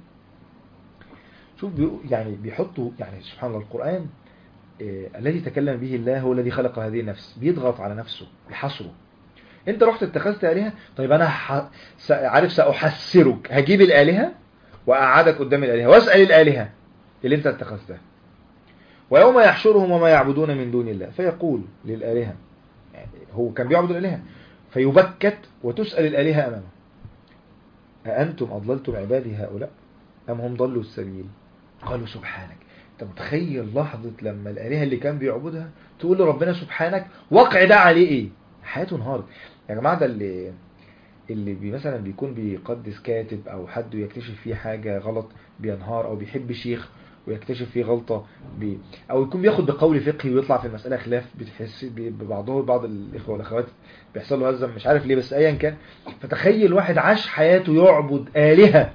شوف يعني بيحطوا، يعني سبحان الله القرآن إيه الذي تكلم به الله هو الذي خلق هذه النفس، بيضغط على نفسه بيحصره. انت رحت اتخذت آلهة، طيب انا ح... س... عارف سأحسرك، هجيب الآلهة وأقعدك قدام الآلهة واسأل الآلهة اللي انت اتخذتها. ويوم يحشرهم وما يعبدون من دون الله فيقول للآلهة، يعني هو كان بيعبد الآلهة، فيبكت وتسأل الآلهة أمامه أأنتم أضللتم عبادي هؤلاء أم هم ضلوا السبيل قالوا سبحانك. انت متخيل لحظة لما الآلهة اللي كان بيعبدها تقول لربنا سبحانك، وقع ده عليه ايه؟ حياته انهارت. يا جماعة ده اللي اللي بي مثلا بيكون بيقدس كاتب او حد ويكتشف فيه حاجة غلط بينهار، او بيحب شيخ ويكتشف فيه غلطة بي او يكون بياخد بقول فقهي ويطلع في المسألة خلاف، بتحس ببعضه بعض الاخوة والاخوات بيحصل له هزم مش عارف ليه، بس ايا كان. فتخيل واحد عاش حياته يعبد آلهة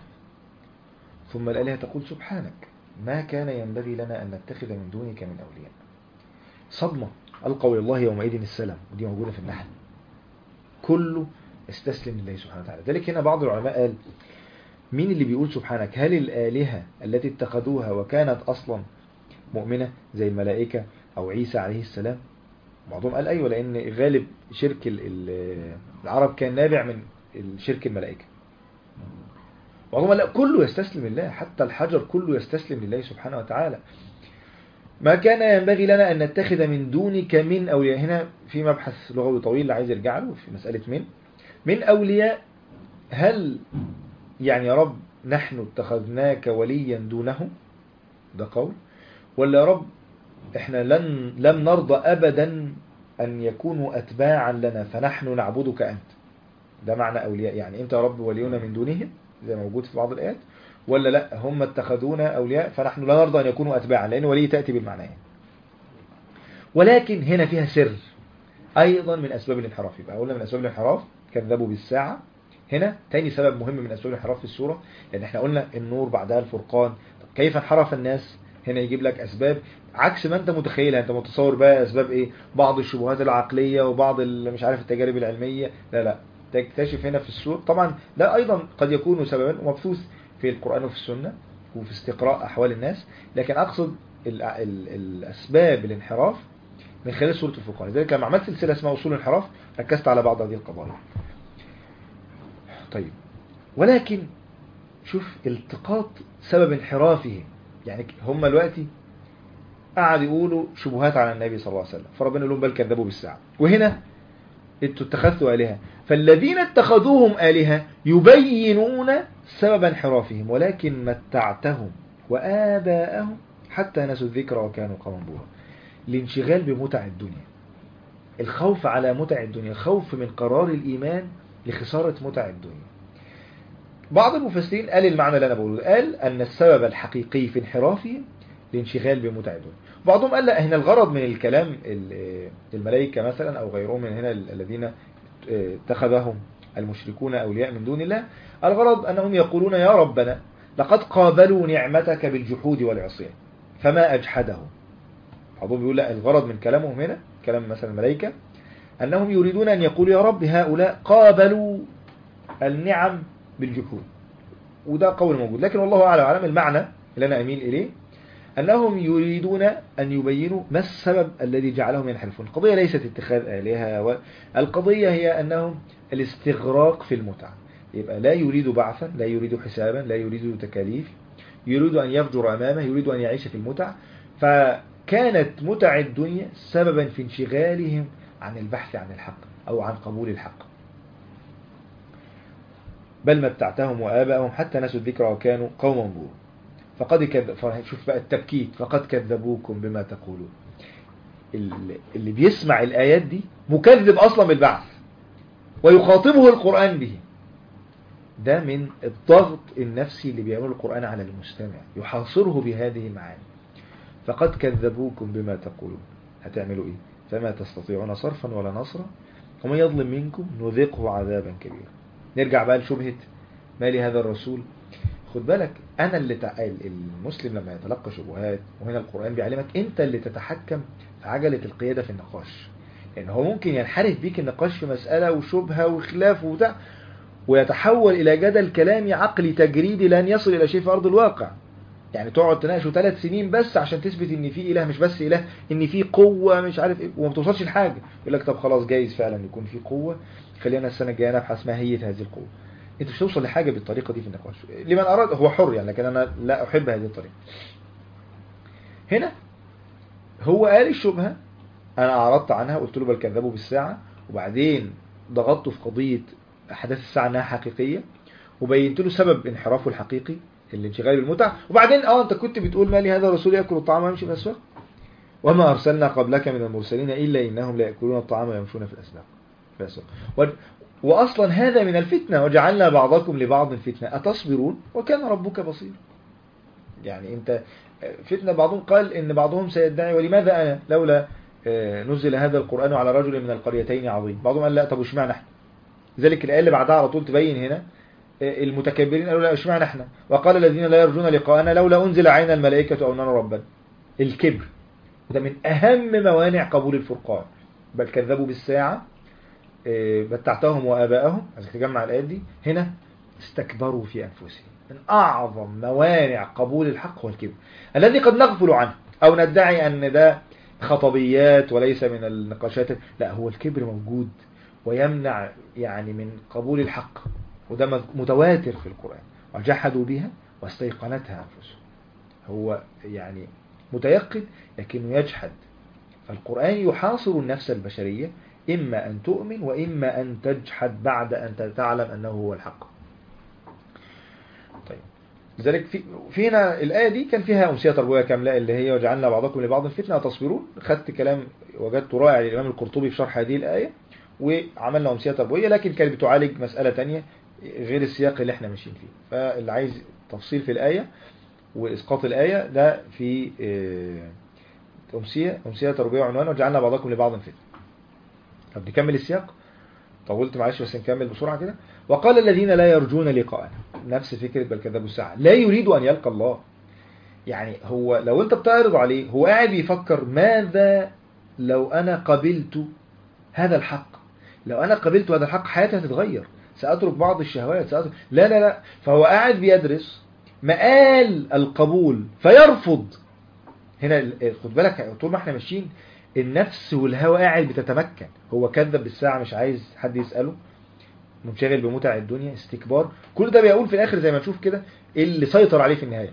ثم الآلهة تقول سبحانك ما كان ينبغي لنا أن نتخذ من دونك من أولياء. صدمة. ألقوا إلى الله يومئذ السلام، ودي موجودة في النحل. كله استسلم لله سبحانه وتعالى. ذلك هنا بعض العلماء قال مين اللي بيقول سبحانك؟ هل الآلهة التي اتخذوها وكانت أصلا مؤمنة زي الملائكة أو عيسى عليه السلام؟ بعضهم قال أيوة، لأن غالب شرك العرب كان نابع من شرك الملائكة. بعضهم لا، كله يستسلم لله، حتى الحجر كله يستسلم لله سبحانه وتعالى. ما كان ينبغي لنا أن نتخذ من دونك من أولياء. هنا في مبحث لغوي طويل اللي عايز يرجع له في مسألة من من أولياء. هل يعني يا رب نحن اتخذناك وليا دونه؟ ده قول. ولا يا رب احنا لن لم نرضى أبدا أن يكونوا أتباعا لنا فنحن نعبدك أنت؟ ده معنى أولياء. يعني أنت يا رب ولينا من دونهم زي موجود في بعض الآيات، ولا لا هم اتخذونا أولياء فنحن لا نرضى أن يكونوا أتباعا، لأن ولي تأتي بالمعنى. ولكن هنا فيها سر أيضا من أسباب الانحراف. يبقى قلنا من أسباب الانحراف كذبوا بالساعة. هنا تاني سبب مهم من أسباب الانحراف في السورة، لأن احنا قلنا النور بعدها الفرقان. طب كيف انحرف الناس؟ هنا يجيب لك أسباب عكس ما أنت متخيلها. أنت متصور بقى أسباب إيه؟ بعض الشبهات العقلية وبعض مش عارف التجارب العلمية. لا لا، تكتشف هنا في السورة طبعا ده أيضا قد يكون سببا ومبثوث في القرآن وفي السنة وفي استقراء أحوال الناس، لكن أقصد ال ال الأسباب الانحراف من خلال سورة الفرقان. لذلك لما عملت سلسلة اسمها أصول الانحراف ركزت على بعض هذه القضايا. طيب، ولكن شوف التقاط سبب انحرافهم. يعني هم دلوقتي قعد يقولوا شبهات على النبي صلى الله عليه وسلم، فربنا لهم بل كذبوا بالساعة. وهنا انتوا اتخذتوا آلهة، فالذين اتخذوهم آلهة يبينون سبب انحرافهم، ولكن متعتهم وآباءهم حتى نسوا الذكر وكانوا قوما بورا. الانشغال بمتع الدنيا، الخوف على متع الدنيا، الخوف من قرار الإيمان لخسارة متع الدنيا. بعض المفسرين قال المعنى اللي أنا بقوله، قال أن السبب الحقيقي في انحرافهم الانشغال بمتع الدنيا. بعضهم قال لا، هنا الغرض من الكلام الملائكة مثلا أو غيرهم من هنا الذين اتخذهم المشركون أولياء من دون الله، الغرض أنهم يقولون يا ربنا لقد قابلوا نعمتك بالجحود والعصيان فما أجحدهم. بعضهم بيقول لا، الغرض من كلامهم هنا كلام مثلا الملائكة أنهم يريدون أن يقولوا يا رب هؤلاء قابلوا النعم بالجحود، وده قول موجود، لكن والله أعلم أعلم المعنى اللي أنا أميل إليه أنهم يريدون أن يبينوا ما السبب الذي جعلهم ينحرفون. القضية ليست اتخاذ آلهة، القضية هي أنهم الاستغراق في المتعة. يبقى لا يريد بعثا، لا يريد حسابا، لا يريد تكاليف، يريد أن يفجر أمامه، يريد أن يعيش في المتع. فكانت متع الدنيا سببا في انشغالهم عن البحث عن الحق أو عن قبول الحق. بل متعتهم وآباءهم حتى نسوا الذكر وكانوا قوما بورا. فقد كذب، شوف بقى التبكيت، فقد كذبوكم بما تقولون. اللي بيسمع الآيات دي مكذب أصلا بالبعث ويخاطبه القرآن به، ده من الضغط النفسي اللي بيعمله القرآن على المستمع، يحاصره بهذه المعاني. فقد كذبوكم بما تقولون، هتعملوا ايه؟ فما تستطيعون صرفا ولا نصرا ومن يظلم منكم نذقه عذابا كبيرا. نرجع بقى لشبهة ما لهذا الرسول. خد بالك، انا اللي تعال المسلم لما يتلقى شبهات، وهنا القرآن بيعلمك انت اللي تتحكم في عجلة القيادة في النقاش. لان هو ممكن ينحرف بيك النقاش في مسألة وشبهة وخلاف وبتاع، ويتحول الى جدل كلامي عقلي تجريدي لن يصل الى شيء في ارض الواقع. يعني تقعد تناقشه ثلاث سنين بس عشان تثبت ان في اله، مش بس اله، ان في قوة مش عارف ايه، وما بتوصلش لحاجة. يقول لك طب خلاص جايز فعلا يكون في قوة، خلينا السنة الجاية نبحث ماهية هذه القوة. انت مش توصل لحاجة بالطريقة دي في النقاش. لمن اراد هو حر يعني، لكن انا لا احب هذه الطريقة. هنا هو قال الشبهة، انا اعرضت عنها، قلت له بل كذبوا بالساعة، وبعدين ضغطته في قضية احداث الساعة انها حقيقية، وبينت له سبب انحرافه الحقيقي الانشغال بالمتع. وبعدين اه انت كنت بتقول ما لي هذا الرسول يأكل الطعام ويمشي في الاسواق وما ارسلنا قبلك من المرسلين الا انهم لا يأكلون الطعام ويمشون في الاسواق في الاسواق و... واصلا هذا من الفتنة، وجعلنا بعضكم لبعض فتنة اتصبرون وكان ربك بصير. يعني انت فتنة، بعضهم قال ان بعضهم سيدعي ولماذا انا لولا نزل هذا القرآن على رجل من القريتين عظيم. بعضهم قال لا، طب واشمعنى احنا؟ لذلك الآية اللي بعدها على طول تبين هنا المتكبرين قالوا لا اشمعنى احنا، وقال الذين لا يرجون لقاءنا لولا انزل علينا الملائكة او نرى ربنا. الكبر ده من اهم موانع قبول الفرقان. بل كذبوا بالساعة متعتهم وآباءهم، عايزك تجمع الآيات دي. هنا استكبروا في أنفسهم. من أعظم موانع قبول الحق هو الكبر الذي قد نغفل عنه أو ندعي أن ده خطبيات وليس من النقاشات. لا، هو الكبر موجود ويمنع يعني من قبول الحق، وده متواتر في القرآن. وجحدوا بها واستيقنتها أنفسهم. هو يعني متيقن لكنه يجحد. فالقرآن يحاصر النفس البشرية، إما أن تؤمن وإما أن تجحد بعد أن تعلم أنه هو الحق. طيب، لذلك في فينا الآية دي كان فيها أمسية تربوية كاملة اللي هي وجعلنا بعضكم لبعض فتنة تصبرون. خدت كلام وجدت رائع للإمام القرطبي في شرح هذه الآية، وعملنا أمسية تربوية، لكن كانت بتعالج مسألة تانية غير السياق اللي احنا ماشيين فيه. فاللي عايز تفصيل في الآية وإسقاط الآية ده في أمسية أمسية تربوية عنوان وجعلنا بعضكم لبعض فتنة. طب نكمل السياق، طولت معلش بس نكمل بسرعة كده. وقال الذين لا يرجون لقاءنا، نفس فكرة بل كذبوا الساعة، لا يريد أن يلقى الله. يعني هو لو أنت بتعرض عليه هو قاعد بيفكر ماذا لو أنا قبلت هذا الحق، لو أنا قبلت هذا الحق حياتي هتتغير، سأترك بعض الشهوات سأترك. لا لا لا، فهو قاعد بيدرس مآل القبول فيرفض. هنا خد بالك، طول ما احنا ماشيين النفس والهوى قاعد بتتمكن. هو كذب بالساعة، مش عايز حد يسأله، منشغل بمتع الدنيا، استكبار. كل ده بيقول في الآخر زي ما نشوف كده اللي سيطر عليه في النهاية.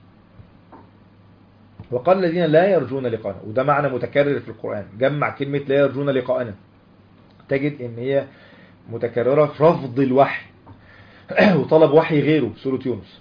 وقال الذين لا يرجون لقاءنا، وده معنى متكرر في القرآن، جمع كلمة لا يرجون لقاءنا، تجد ان هي متكررة في رفض الوحي وطلب وحي غيره. سورة يونس،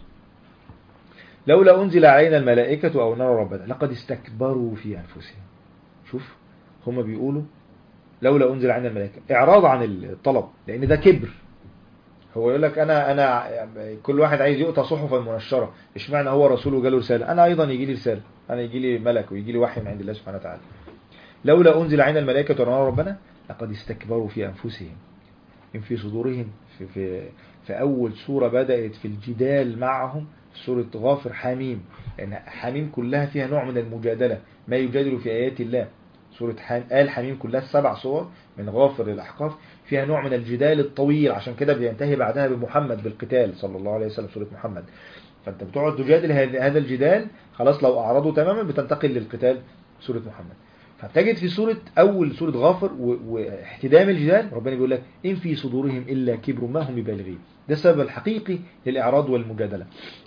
لولا أنزل علينا الملائكة أو نرى ربنا لقد استكبروا في أنفسهم. شوف هم بيقولوا لولا أنزل علينا الملائكة، إعراض عن الطلب، لأن ده كبر. هو يقول لك أنا أنا كل واحد عايز يؤتى صحفا منشرة، اشمعنى هو رسول وجاله رسالة، أنا أيضا يجي لي رسالة، أنا يجي لي ملك ويجي لي وحي من عند الله سبحانه وتعالى. لولا أنزل علينا الملائكة ونرى ربنا لقد استكبروا في أنفسهم، إن في صدورهم. في, في, في أول سورة بدأت في الجدال معهم سورة غافر حميم، لأن يعني حميم كلها فيها نوع من المجادلة، ما يجادل في آيات الله. سورة آل حميم كلها السبع صور من غافر للأحقاف فيها نوع من الجدال الطويل، عشان كده بينتهي بعدها بمحمد بالقتال صلى الله عليه وسلم، سورة محمد. فأنت بتقعد تجادل هذا الجدال، خلاص لو أعرضوا تماما بتنتقل للقتال سورة محمد. فتجد في سورة أول سورة غافر واحتدام الجدال ربنا بيقول لك إن في صدورهم إلا كبر ما هم ببالغين. ده السبب الحقيقي للإعراض والمجادلة.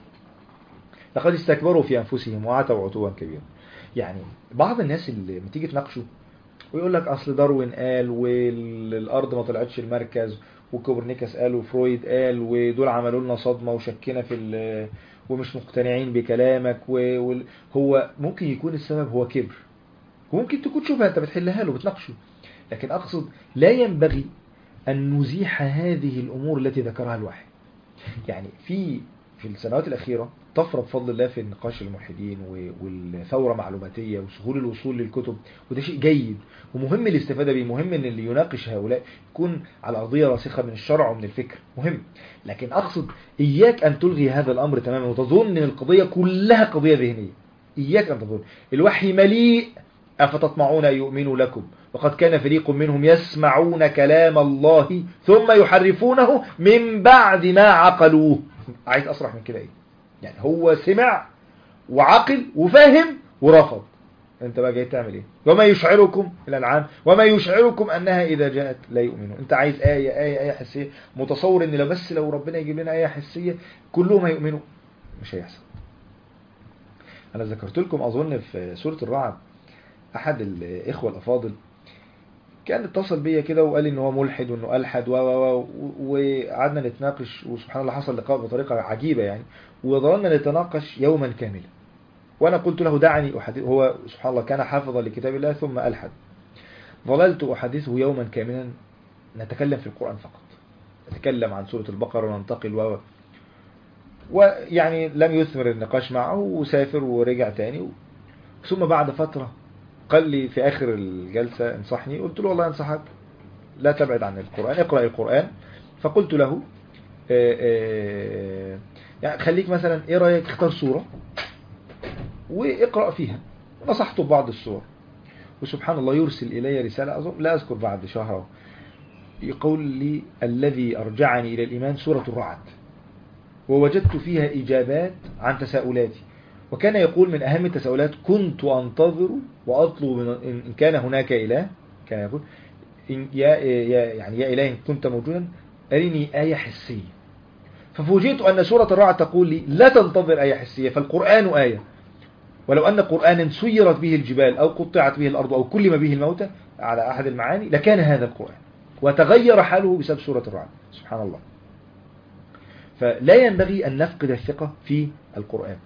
لقد استكبروا في أنفسهم وعتوا عتوا كبيرا. يعني بعض الناس اللي بتيجي تناقشه ويقول لك أصل داروين قال والأرض ما طلعتش المركز، وكوبرنيكس قال وفرويد قال ودول عملوا لنا صدمة وشكنا في ومش مقتنعين بكلامك، وهو ممكن يكون السبب هو كبر، وممكن تكون شبهة انت بتحلها له بتناقشه. لكن اقصد لا ينبغي ان نزيح هذه الامور التي ذكرها الوحي. يعني في في السنوات الاخيرة طفرة بفضل الله في نقاش الملحدين والثورة معلوماتية وسهول الوصول للكتب، وده شيء جيد ومهم الاستفادة به. مهم ان اللي يناقش هؤلاء يكون على ارضية راسخة من الشرع ومن الفكر، مهم. لكن اقصد اياك ان تلغي هذا الامر تماما وتظن ان القضية كلها قضية ذهنية. اياك ان تظن الوحي مليء أفتطمعون أن يؤمنوا لكم وقد كان فريق منهم يسمعون كلام الله ثم يحرفونه من بعد ما عقلوه. عايز أصرح من كده إيه؟ يعني هو سمع وعقل وفاهم ورفض، أنت بقى جاي تعمل إيه؟ وما يشعركم الأنعام وما يشعركم أنها إذا جاءت لا يؤمنون. أنت عايز آية آية آية حسية، متصور إن لو بس لو ربنا يجيب لنا آية حسية كلهم هيؤمنوا. مش هيحصل. أنا ذكرت لكم أظن في سورة الرعد احد الاخوه الافاضل كان اتصل بيا كده وقال لي ان هو ملحد وانه الحد و و وقعدنا نتناقش، وسبحان الله حصل لقاء بطريقه عجيبه يعني، وظللنا نتناقش يوما كاملا. وانا قلت له دعني احدث، هو سبحان الله كان حافظا لكتاب الله ثم الحد. ظللت احدثه يوما كاملا نتكلم في القران فقط، نتكلم عن سوره البقره وننتقل و ويعني لم يثمر النقاش معه وسافر ورجع تاني. ثم بعد فتره قال لي في آخر الجلسة انصحني، قلت له والله انصحك لا تبعد عن القرآن، اقرأ القرآن. فقلت له آآ آآ يعني خليك مثلا ايه رأيك اختار سورة واقرأ فيها. نصحته ببعض السور، وسبحان الله يرسل إلي رسالة أظن لا أذكر بعد شهر يقول لي الذي أرجعني إلى الإيمان سورة الرعد، ووجدت فيها إجابات عن تساؤلاتي. وكان يقول من أهم التساؤلات كنت أنتظر وأطلب من إن كان هناك إله، كان يقول إن يا, يا يعني يا إله إن كنت موجودا أرني آية حسية. ففوجئت أن سورة الرعد تقول لي لا تنتظر آية حسية، فالقرآن آية، ولو أن قرآنا سيرت به الجبال أو قطعت به الأرض أو كلم به الموتى على أحد المعاني لكان هذا القرآن، وتغير حاله بسبب سورة الرعد. سبحان الله. فلا ينبغي أن نفقد الثقة في القرآن.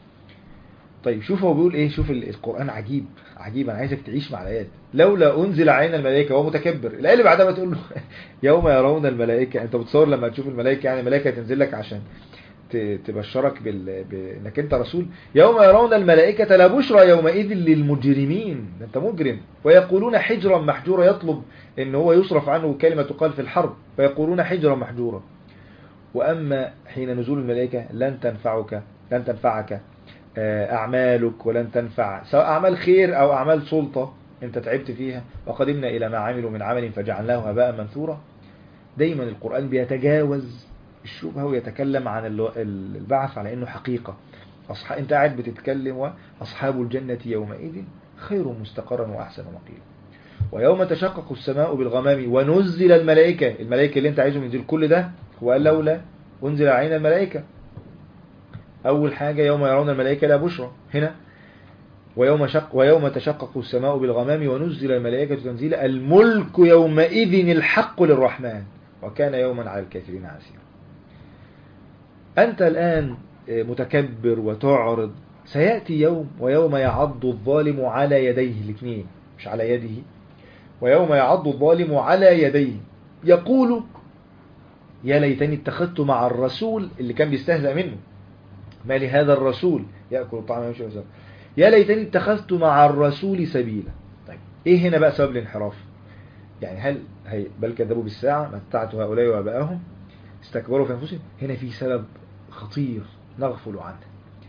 طيب شوف هو بيقول ايه، شوف القرآن عجيب عجيب. انا عايزك تعيش مع الايات. لولا انزل علينا الملائكه، هو متكبر. الايه اللي بعدها بتقول له يوم يرون الملائكه. انت بتصور لما تشوف الملائكه يعني الملائكه تنزل لك عشان تبشرك بال... بانك انت رسول. يوم يرون الملائكه لا بشرى يومئذ للمجرمين، انت مجرم. ويقولون حجرا محجورا، يطلب ان هو يصرف عنه كلمه تقال في الحرب، ويقولون حجرا محجورا. واما حين نزول الملائكه لن تنفعك لن تنفعك أعمالك، ولن تنفع سواء أعمال خير أو أعمال سلطة أنت تعبت فيها، وقدمنا إلى ما عملوا من عمل فجعلناه هباء منثورا. دايما القرآن بيتجاوز الشبهة ويتكلم عن البعث على أنه حقيقة. أصحاب أنت قاعد بتتكلم وأصحاب الجنة يومئذ خير مستقرا وأحسن مقيلا. ويوم تشقق السماء بالغمام ونزل الملائكة، الملائكة اللي أنت عايزهم ينزل كل ده هو قال لولا أنزل علينا الملائكة. أول حاجة يوم يرون الملائكة لا بشرى هنا، ويوم, شق ويوم تشقق السماء بالغمام ونزل الملائكة تنزيلا الملك يومئذ الحق للرحمن وكان يوما على الكافرين عسيرا. أنت الآن متكبر وتعرض، سيأتي يوم ويوم يعض الظالم على يديه، الاثنين مش على يده، ويوم يعض الظالم على يديه يقول يا ليتني اتخذت مع الرسول، اللي كان بيستهزأ منه، ما لهذا الرسول يأكل الطعام ويمشي ويسر، يا ليتني اتخذت مع الرسول سبيلا. طيب ايه هنا بقى سبب الانحراف؟ يعني هل هي بل كذبوا بالساعة متعت هؤلاء وابائهم استكبروا في انفسهم؟ هنا في سبب خطير نغفل عنه.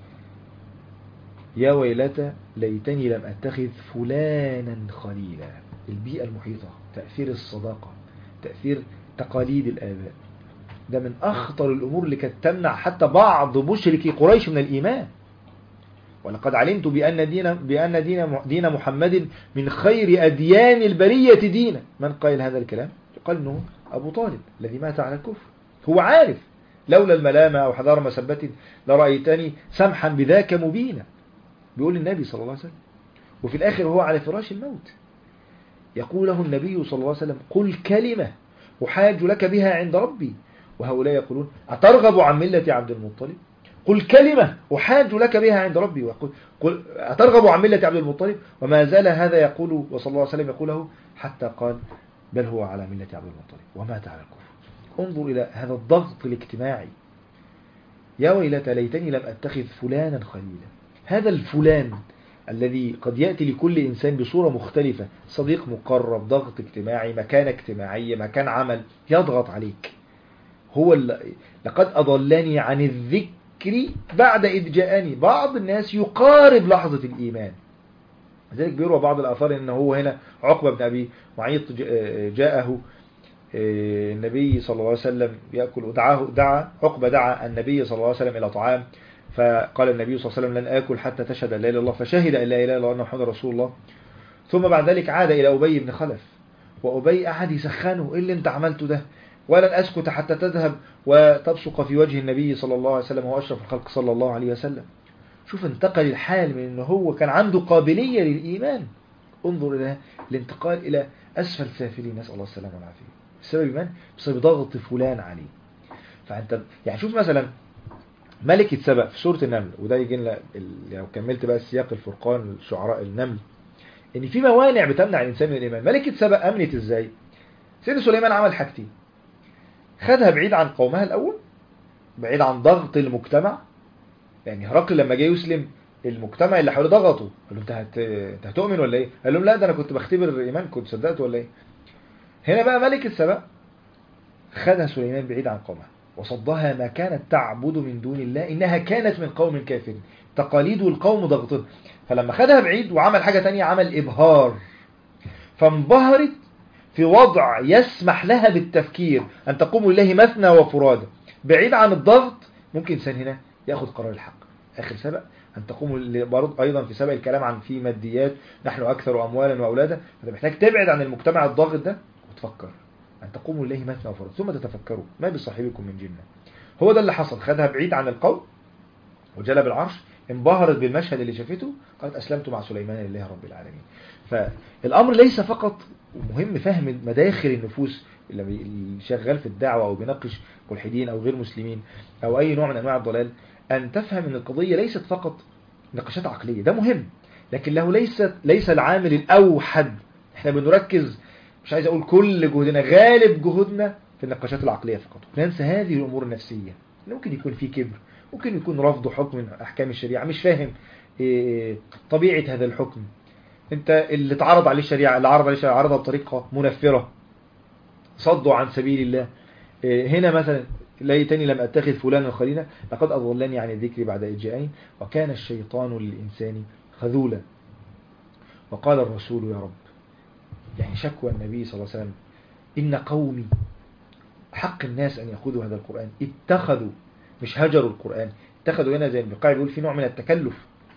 يا ويلتى ليتني لم اتخذ فلانا خليلا. البيئة المحيطة، تأثير الصداقة، تأثير تقاليد الآباء، ده من أخطر الأمور اللي كانت تمنع حتى بعض مشركي قريش من الإيمان. ولقد علمت بأن دين بأن دين دين محمد من خير أديان البرية دينا. من قال هذا الكلام؟ قال إنه أبو طالب الذي مات على الكفر. هو عارف لولا الملامة أو حذار مسبة لرأيتني سمحا بذاك مبينا، بيقول النبي صلى الله عليه وسلم. وفي الآخر هو على فراش الموت يقول له النبي صلى الله عليه وسلم قل كلمة أحاج لك بها عند ربي، وهؤلاء يقولون أترغب عن ملة عبد المطلب؟ قل كلمة أحاج لك بها عند ربي، وقل قل أترغب عن ملة عبد المطلب؟ وما زال هذا يقول وصلى الله عليه وسلم يقوله حتى قال بل هو على ملة عبد المطلب ومات على الكفر. انظر إلى هذا الضغط الاجتماعي. يا ويلتى ليتني لم أتخذ فلانا خليلا. هذا الفلان الذي قد يأتي لكل إنسان بصورة مختلفة، صديق مقرب، ضغط اجتماعي، مكان اجتماعي، مكان عمل يضغط عليك. هو لقد أضلني عن الذكر بعد إذ جاءني. بعض الناس يقارب لحظة الإيمان، لذلك بيروى بعض الآثار إنه هو هنا عقبة بن أبي معيط جاءه النبي صلى الله عليه وسلم يأكل، دعاه دعا عقبة دعا النبي صلى الله عليه وسلم إلى طعام، فقال النبي صلى الله عليه وسلم لن آكل حتى تشهد أن لا إله إلا الله، فشهد أن لا إله إلا الله وأن محمدا رسول الله. ثم بعد ذلك عاد إلى أبي بن خلف، وأبي أحد يسخنه إيه اللي أنت عملته ده، ولن أسكت حتى تذهب وتبصق في وجه النبي صلى الله عليه وسلم وهو أشرف الخلق صلى الله عليه وسلم. شوف انتقل الحال من أنه هو كان عنده قابلية للإيمان، انظر إلى الانتقال إلى أسفل سافلين، نسأل الله السلامة والعافية. بسبب الإيمان، بسبب ضغط فلان عليه. فأنت يعني شوف مثلا ملكة سبأ في سورة النمل، وده يجي لنا لو كملت بقى السياق الفرقان الشعراء النمل، ان في موانع بتمنع الانسان من الايمان. ملكة سبأ امنت ازاي؟ سيدنا سليمان عمل حاجتين، خدها بعيد عن قومها الاول، بعيد عن ضغط المجتمع. يعني هرقل لما جه يسلم المجتمع اللي حوله ضغطه، قال له انت هت... انت هتؤمن ولا ايه؟ قال لهم لا ده انا كنت بختبر الايمان، كنت صدقت ولا ايه؟ هنا بقى ملكة سبأ خدها سليمان بعيد عن قومها وصدها ما كانت تعبد من دون الله إنها كانت من قوم كافرين. تقاليد القوم ضغطها، فلما خدها بعيد وعمل حاجة تانية، عمل إبهار، فانبهرت في وضع يسمح لها بالتفكير أن تقوم لله مثنى وفرادى بعيد عن الضغط. ممكن إنسان هنا يأخذ قرار الحق. آخر سبق أن تقوم برضه أيضا في سبق الكلام عن في ماديات، نحن أكثر أموالا وأولادا، فأنت محتاج تبعد عن المجتمع الضاغط ده وتفكر أن تقوموا لله مثنى وفرادى ثم تتفكروا ما بصاحبكم من جنة. هو ده اللي حصل، خدها بعيد عن القوم وجلب العرش، انبهرت بالمشهد اللي شافته، قالت أسلمت مع سليمان لله رب العالمين. فالأمر ليس فقط مهم فهم مداخل النفوس اللي شغال في الدعوة أو بيناقش ملحدين أو غير مسلمين أو أي نوع من أنواع الضلال، أن تفهم أن القضية ليست فقط نقاشات عقلية، ده مهم، لكن له ليس ليس العامل الأوحد. احنا بنركز، مش عايز أقول كل جهدنا، غالب جهدنا في النقاشات العقلية فقط، ننسى هذه الأمور النفسية. ممكن يكون في كبر، ممكن يكون رفض حكم من أحكام الشريعة، مش فاهم طبيعة هذا الحكم. انت اللي تعرض عليه الشريعة، اللي عرض عليه الشريعة عرضها بطريقة منفرة، صدوا عن سبيل الله. هنا مثلا ليتني لم أتخذ فلانا خليلا لقد أضلني عن الذكر بعد إذ جاءني وكان الشيطان للإنسان خذولا. وقال الرسول يا رب، يعني شكوى النبي صلى الله عليه وسلم، إن قومي، حق الناس أن يأخذوا هذا القرآن، اتخذوا، مش هجروا القرآن، اتخذوا هنا زي البقاع بيقول في نوع من التكلف،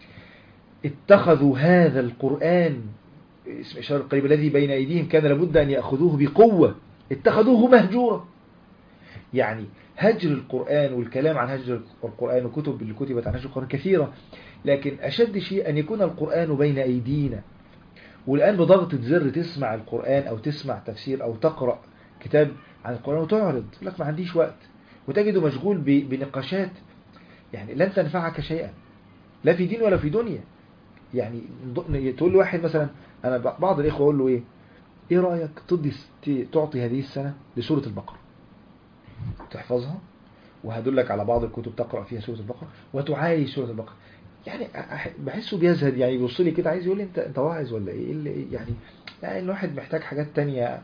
اتخذوا هذا القرآن اسم إشارة القريب الذي بين أيديهم كان لابد أن يأخذوه بقوة، اتخذوه مهجورا. يعني هجر القرآن والكلام عن هجر القرآن وكتب اللي كتبت عن هجر القرآن كثيرة، لكن أشد شيء أن يكون القرآن بين أيدينا، والآن بضغطة زر تسمع القرآن أو تسمع تفسير أو تقرأ كتاب عن القرآن وتعرض تقول لك ما عنديش وقت، وتجده مشغول بنقاشات يعني لن تنفعك شيئا لا في دين ولا في دنيا. يعني تقول له واحد مثلا، أنا بعض الإخوة أقول له إيه إيه رأيك تدي تعطي هذه السنة لسورة البقرة تحفظها، وهدلك على بعض الكتب تقرأ فيها سورة البقرة وتعايش سورة البقرة. يعني بحسه بيزهد، يعني يبص لي كده عايز يقول لي انت انت واعظ ولا ايه اللي يعني يعني الواحد محتاج حاجات تانية،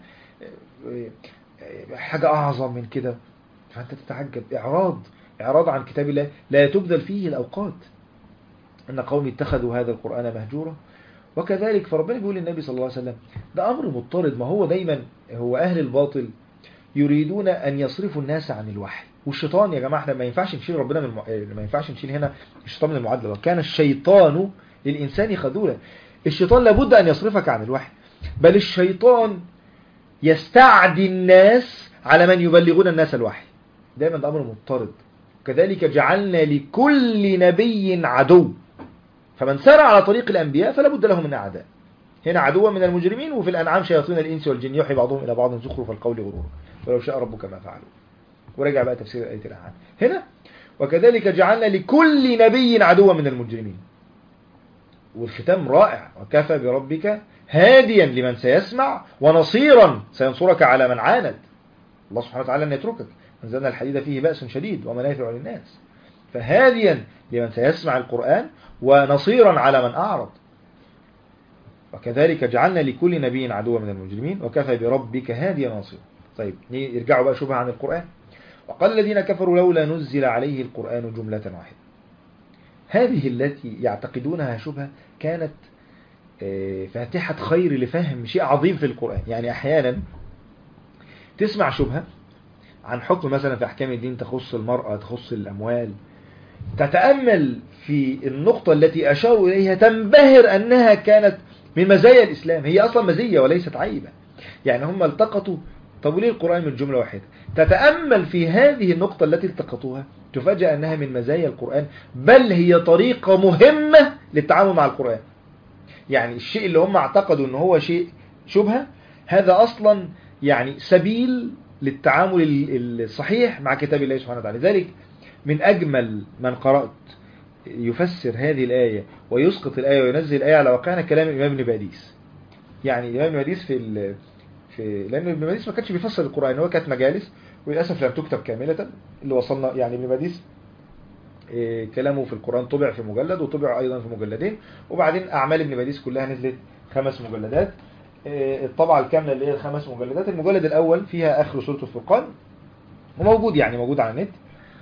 حاجة اعظم من كده. فانت تتعجب، اعراض اعراض عن كتاب الله لا تبذل فيه الاوقات. ان قوم اتخذوا هذا القرآن مهجورا. وكذلك فربنا بيقول للنبي صلى الله عليه وسلم ده امر مضطرد، ما هو دايما هو اهل الباطل يريدون أن يصرفوا الناس عن الوحي. والشيطان يا جماعة احنا ما ينفعش نشيل ربنا من الم... ما ينفعش نشيل هنا الشيطان من المعادلة. وكان الشيطان للإنسان خذولا. الشيطان لابد أن يصرفك عن الوحي، بل الشيطان يستعدي الناس على من يبلغون الناس الوحي. دائما ده أمر مضطرد. كذلك جعلنا لكل نبي عدو، فمن سار على طريق الأنبياء فلا بد له من أعداء. هنا عدوا من المجرمين، وفي الأنعام شياطين الإنس والجن يوحي بعضهم إلى بعض زخرف القول غرورا ولو شاء ربك ما فعلوا. ورجع بقى تفسير آية الأنعام هنا، وكذلك جعلنا لكل نبي عدوا من المجرمين. والختام رائع، وكفى بربك هاديا لمن سيسمع ونصيرا سينصرك على من عاند. الله سبحانه وتعالى أن يتركك، أنزلنا الحديد فيه بأس شديد ومنافع للناس. فهاديا لمن سيسمع القرآن ونصيرا على من أعرض. وكذلك جعلنا لكل نبي عدوا من المجرمين وكفى بربك هاديا نصيرا. طيب يرجعوا بقى شبهة عن القرآن. وقال الذين كفروا لولا نزل عليه القرآن جملة واحدة. هذه التي يعتقدونها شبهة كانت فاتحة خير لفهم شيء عظيم في القرآن. يعني أحيانا تسمع شبهة عن حكم مثلا في أحكام الدين تخص المرأة تخص الأموال، تتأمل في النقطة التي أشاروا إليها تنبهر أنها كانت من مزايا الإسلام، هي أصلا مزية وليست عيبة. يعني هم التقطوا طب ليه القرآن من جملة واحدة؟ تتأمل في هذه النقطة التي التقطوها تفاجأ أنها من مزايا القرآن، بل هي طريقة مهمة للتعامل مع القرآن. يعني الشيء اللي هم اعتقدوا أنه هو شيء شبهة، هذا أصلا يعني سبيل للتعامل الصحيح مع كتاب الله سبحانه وتعالى. ذلك من أجمل من قرأت يفسر هذه الآية ويسقط الآية وينزل الآية على واقعنا كلام الإمام ابن باديس. يعني الإمام ابن باديس في ال... في لأن ابن باديس ما كانش بيفسر القرآن، هو كانت مجالس وللأسف لم تكتب كاملة اللي وصلنا. يعني ابن باديس إيه كلامه في القرآن طبع في مجلد وطبع أيضا في مجلدين، وبعدين أعمال ابن باديس كلها نزلت خمس مجلدات. إيه الطبعة الكاملة اللي هي الخمس مجلدات، المجلد الأول فيها آخر سورة الفرقان وموجود يعني موجود على النت،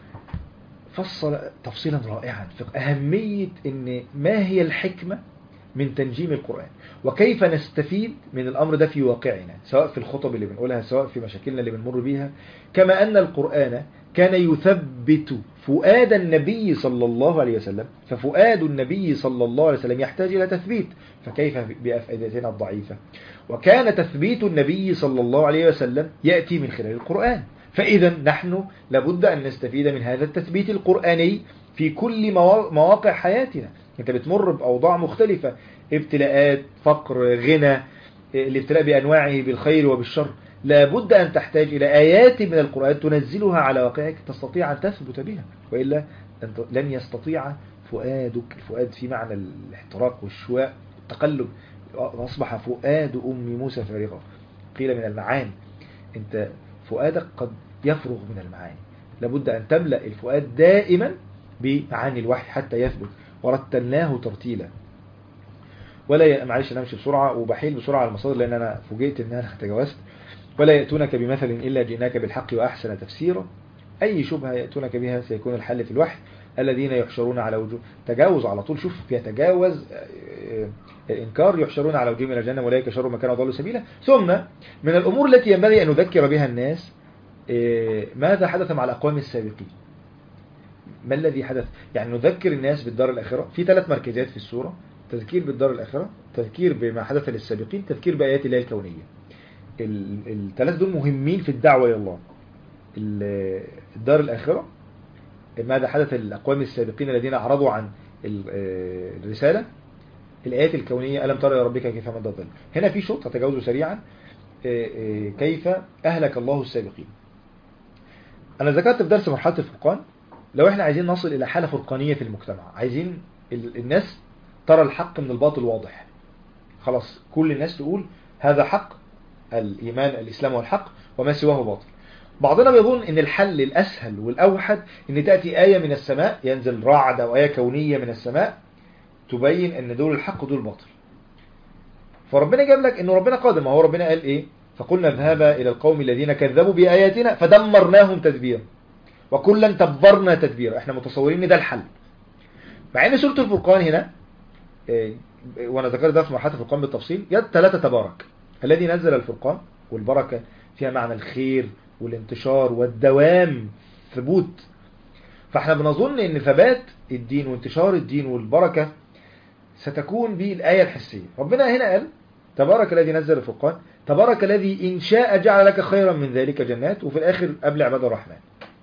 فصل تفصيلا رائعا في أهمية إن ما هي الحكمة من تنجيم القرآن وكيف نستفيد من الأمر ده في واقعنا، سواء في الخطب اللي بنقولها سواء في مشاكلنا اللي بنمر بيها. كما أن القرآن كان يثبت فؤاد النبي صلى الله عليه وسلم، ففؤاد النبي صلى الله عليه وسلم يحتاج إلى تثبيت، فكيف بأفئدتنا الضعيفة؟ وكان تثبيت النبي صلى الله عليه وسلم يأتي من خلال القرآن. فإذا نحن لابد أن نستفيد من هذا التثبيت القرآني في كل مواقع حياتنا. أنت بتمر بأوضاع مختلفة، ابتلاءات، فقر، غنى، الابتلاء بأنواعه بالخير وبالشر، لابد أن تحتاج إلى آيات من القرآن تنزلها على واقعك تستطيع أن تثبت بها، وإلا لن يستطيع فؤادك. الفؤاد في معنى الاحتراق والشواء والتقلب، أصبح فؤاد أم موسى فارغا. قيل من المعاني، أنت فؤادك قد يفرغ من المعاني، لابد أن تملأ الفؤاد دائما بمعاني الوحي حتى يثبت. ورتلناه ترتيلا. ولا معلش انا امشي بسرعه وبحيل بسرعه على المصادر لان انا فوجئت ان انا تجاوزت. ولا ياتونك بمثل الا جئناك بالحق واحسن تفسيرا. اي شبهه ياتونك بها سيكون الحل في الوحي. الذين يحشرون على وجوه، تجاوز على طول، شوف يتجاوز الانكار، يحشرون على وجوههم الى الجنه اولئك شر مكانا وضلوا سبيلا. ثم من الامور التي ينبغي ان نذكر بها الناس ماذا حدث مع الاقوام السابقين. ما الذي حدث؟ يعني نذكر الناس بالدار الآخرة في ثلاث مركزات في السورة: تذكير بالدار الآخرة، تذكير بما حدث للسابقين، تذكير بآيات الله الكونية. الثلاث دول مهمين في الدعوة إلى الله. الدار الآخرة، ماذا حدث للأقوام السابقين الذين أعرضوا عن الرسالة، الآيات الكونية ألم ترى يا ربك كيف مد الظل. هنا في شوط هتجاوزه سريعا، كيف أهلك الله السابقين. أنا ذكرت في درس مرحلة الفرقان، لو احنا عايزين نصل إلى حالة فرقانية في المجتمع، عايزين الناس ترى الحق من الباطل واضح، خلاص كل الناس تقول هذا حق، الإيمان الإسلام والحق وما سواه باطل. بعضنا بيظن ان الحل الأسهل والأوحد ان تأتي آية من السماء، ينزل رعد أو آية كونية من السماء تبين ان دول الحق ودول باطل. فربنا جاب لك انه ربنا قادر، ما هو ربنا قال ايه؟ فقلنا اذهبا الى القوم الذين كذبوا بآياتنا فدمرناهم تدبيرا وكلا تبرنا تدبيرا. احنا متصورين ان ده الحل، مع ان سورة الفرقان هنا إيه، وانا ذكرت ده في مرحلة الفرقان بالتفصيل، يد ثلاثة تبارك الذي نزل الفرقان، والبركة فيها معنى الخير والانتشار والدوام ثبوت. فاحنا بنظن ان ثبات الدين وانتشار الدين والبركة ستكون بالآية الحسية. ربنا هنا قال تبارك الذي نزل الفرقان، تبارك الذي إن شاء جعل لك خيرا من ذلك جنات، وفي الآخر قبل عباد الرحمن.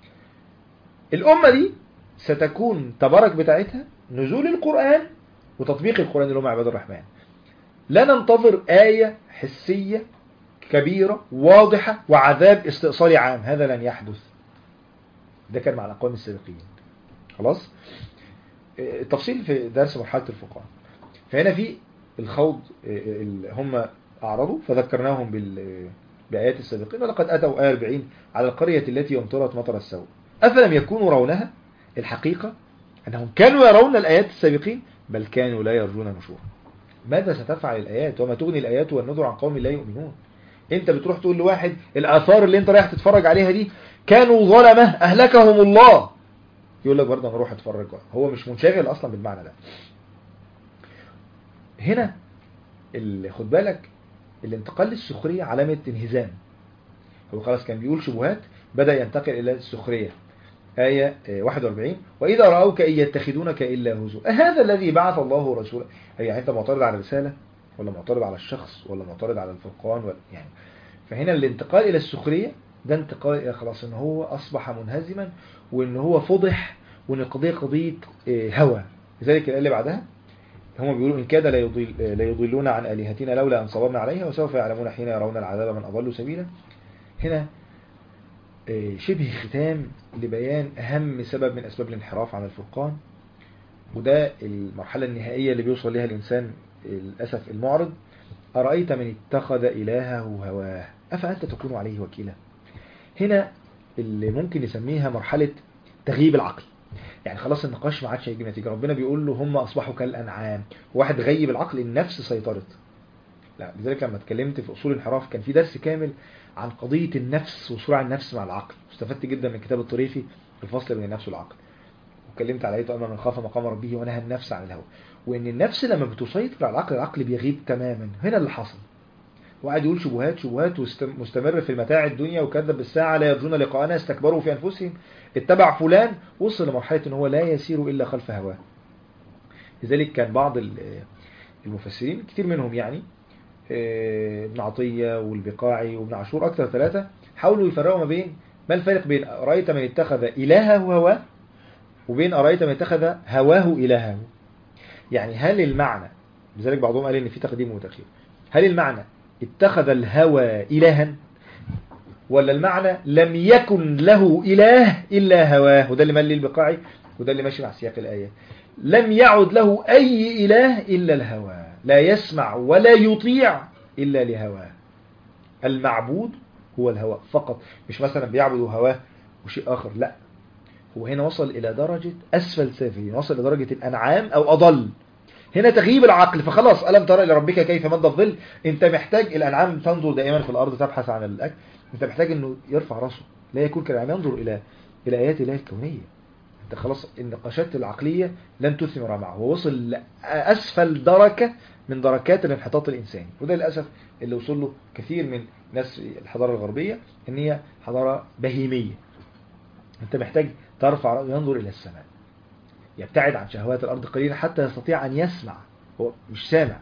الأمة دي ستكون تبارك بتاعتها نزول القرآن وتطبيق القرآن اللي هم عباد الرحمن. لا ننتظر آية حسية كبيرة واضحة وعذاب استئصالي عام، هذا لن يحدث. ده كان مع الأقوام السابقين. خلاص التفصيل في درس مرحلة الفرقان. فهنا في الخوض، هم أعرضوا فذكرناهم بآيات السابقين، ولقد أتوا آية أربعين على القرية التي أمطرت مطر السوء أفلم يكونوا رونها. الحقيقة أنهم كانوا يرون الآيات السابقين بل كانوا لا يرجون نشورا. ماذا ستفعل الآيات وما تغني الآيات والنذر عن قوم لا يؤمنون؟ انت بتروح تقول لواحد الآثار اللي انت رايح تتفرج عليها دي كانوا ظلمة أهلكهم الله، يقول لك برضه انا اروح اتفرج، هو مش منشغل اصلا بالمعنى ده. هنا اللي خد بالك الانتقال للسخرية علامة انهزام. هو خلاص كان بيقول شبهات، بدأ ينتقل الى السخرية. آية واحد وأربعين وإذا رأوك إن يتخذونك إلا هزوا أهذا الذي بعث الله رسوله. يعني أنت معترض على الرسالة ولا معترض على الشخص ولا معترض على الفرقان ولا يعني. فهنا الانتقال إلى السخرية ده انتقال إلى خلاص إن هو أصبح منهزما وإن هو فضح وإن القضية قضية هوى. لذلك الآية اللي بعدها هم بيقولوا إن كاد لا يضل لا يضلون عن آلهتنا لولا أن صبرنا عليها وسوف يعلمون حين يرون العذاب من أضل سبيلا. هنا شبه ختام لبيان أهم سبب من أسباب الانحراف عن الفرقان، وده المرحلة النهائية اللي بيوصل لها الإنسان للأسف المعرض. أرأيت من اتخذ إلهه هواه أفأنت تكون عليه وكيلا. هنا اللي ممكن يسميها مرحلة تغييب العقل، يعني خلاص النقاش ما عادش هيجيب نتيجة. ربنا بيقول له هم أصبحوا كالأنعام، واحد غيب العقل النفس سيطرت. لا لذلك لما اتكلمت في أصول الانحراف كان في درس كامل عن قضية النفس وصراع النفس مع العقل، استفدت جدا من كتاب الطريفي الفصل بين النفس والعقل، واتكلمت على ايه من خاف مقام ربه ونهى النفس عن الهوى، وان النفس لما بتسيطر على العقل العقل بيغيب تماما. هنا اللي حصل، وقعد يقول شبهات شبهات ومستمر في المتاع الدنيا وكذب بالساعة لا يرجون لقاءنا استكبروا في أنفسهم اتبع فلان، وصل لمرحلة ان هو لا يسير إلا خلف هواه. لذلك كان بعض المفسرين كتير منهم يعني ابن عطية والبقاعي وابن عاشور أكثر ثلاثة حاولوا يفرقوا ما بين ما الفرق بين أرأيت من اتخذ إلهه هواه وبين أرأيت من اتخذ هواه إلهه. يعني هل المعنى، لذلك بعضهم قال إن في تقديم وتأخير، هل المعنى اتخذ الهوى إلها ولا المعنى لم يكن له إله إلا هواه؟ وده اللي مال لي البقاعي وده اللي ماشي مع سياق الآية. لم يعد له أي إله إلا الهوى، لا يسمع ولا يطيع إلا لهواه. المعبود هو الهوى فقط، مش مثلا بيعبد هواه وشيء آخر، لا هو هنا وصل إلى درجة أسفل سافلين، وصل إلى درجة الأنعام أو أضل. هنا تغييب العقل، فخلاص ألم ترى إلى ربك كيف مد الظل. أنت محتاج، الأنعام تنظر دائما في الأرض تبحث عن الأكل، أنت محتاج أنه يرفع رأسه لا يكون كالأنعام ينظر إلى إلى آيات الله الكونية. أنت خلاص النقاشات العقلية لن تثمر معه، هو وصل لأسفل دركة من دركات الانحطاط الإنساني. وده للأسف اللي وصل له كثير من ناس الحضارة الغربية، أن هي حضارة بهيمية. أنت محتاج ترفع رأسه ينظر إلى السماء، يبتعد عن شهوات الأرض قليلا حتى يستطيع أن يسمع، هو مش سامع.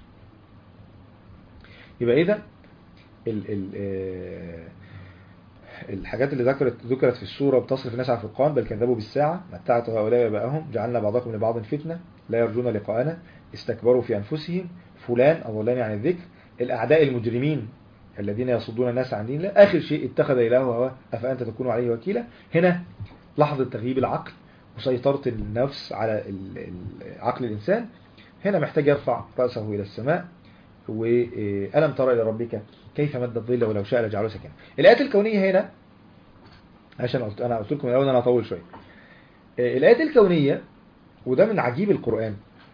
يبقى إذا ال ال الحاجات اللي ذكرت ذكرت في السورة بتصرف الناس عن الفرقان، بل كذبوا بالساعة، متعت هؤلاء وباءهم، جعلنا بعضكم لبعض فتنة، لا يرجون لقاءنا، استكبروا في أنفسهم، فلان أضلاني عن الذكر، الأعداء المجرمين الذين يصدون الناس عن دين الله، آخر شيء اتخذ إلهه هواه أفأنت تكون عليه وكيلا. هنا لحظة تغييب العقل وسيطرة النفس على عقل الإنسان. هنا محتاج يرفع رأسه إلى السماء، وألم ترى إلى ربك كيف مد الظل ولو شاء لجعله سكنا. الآيات الكونية هنا، عشان قلت أنا قلت لكم الأول أنا أطول شوية، الآيات الكونية، وده من عجيب القرآن،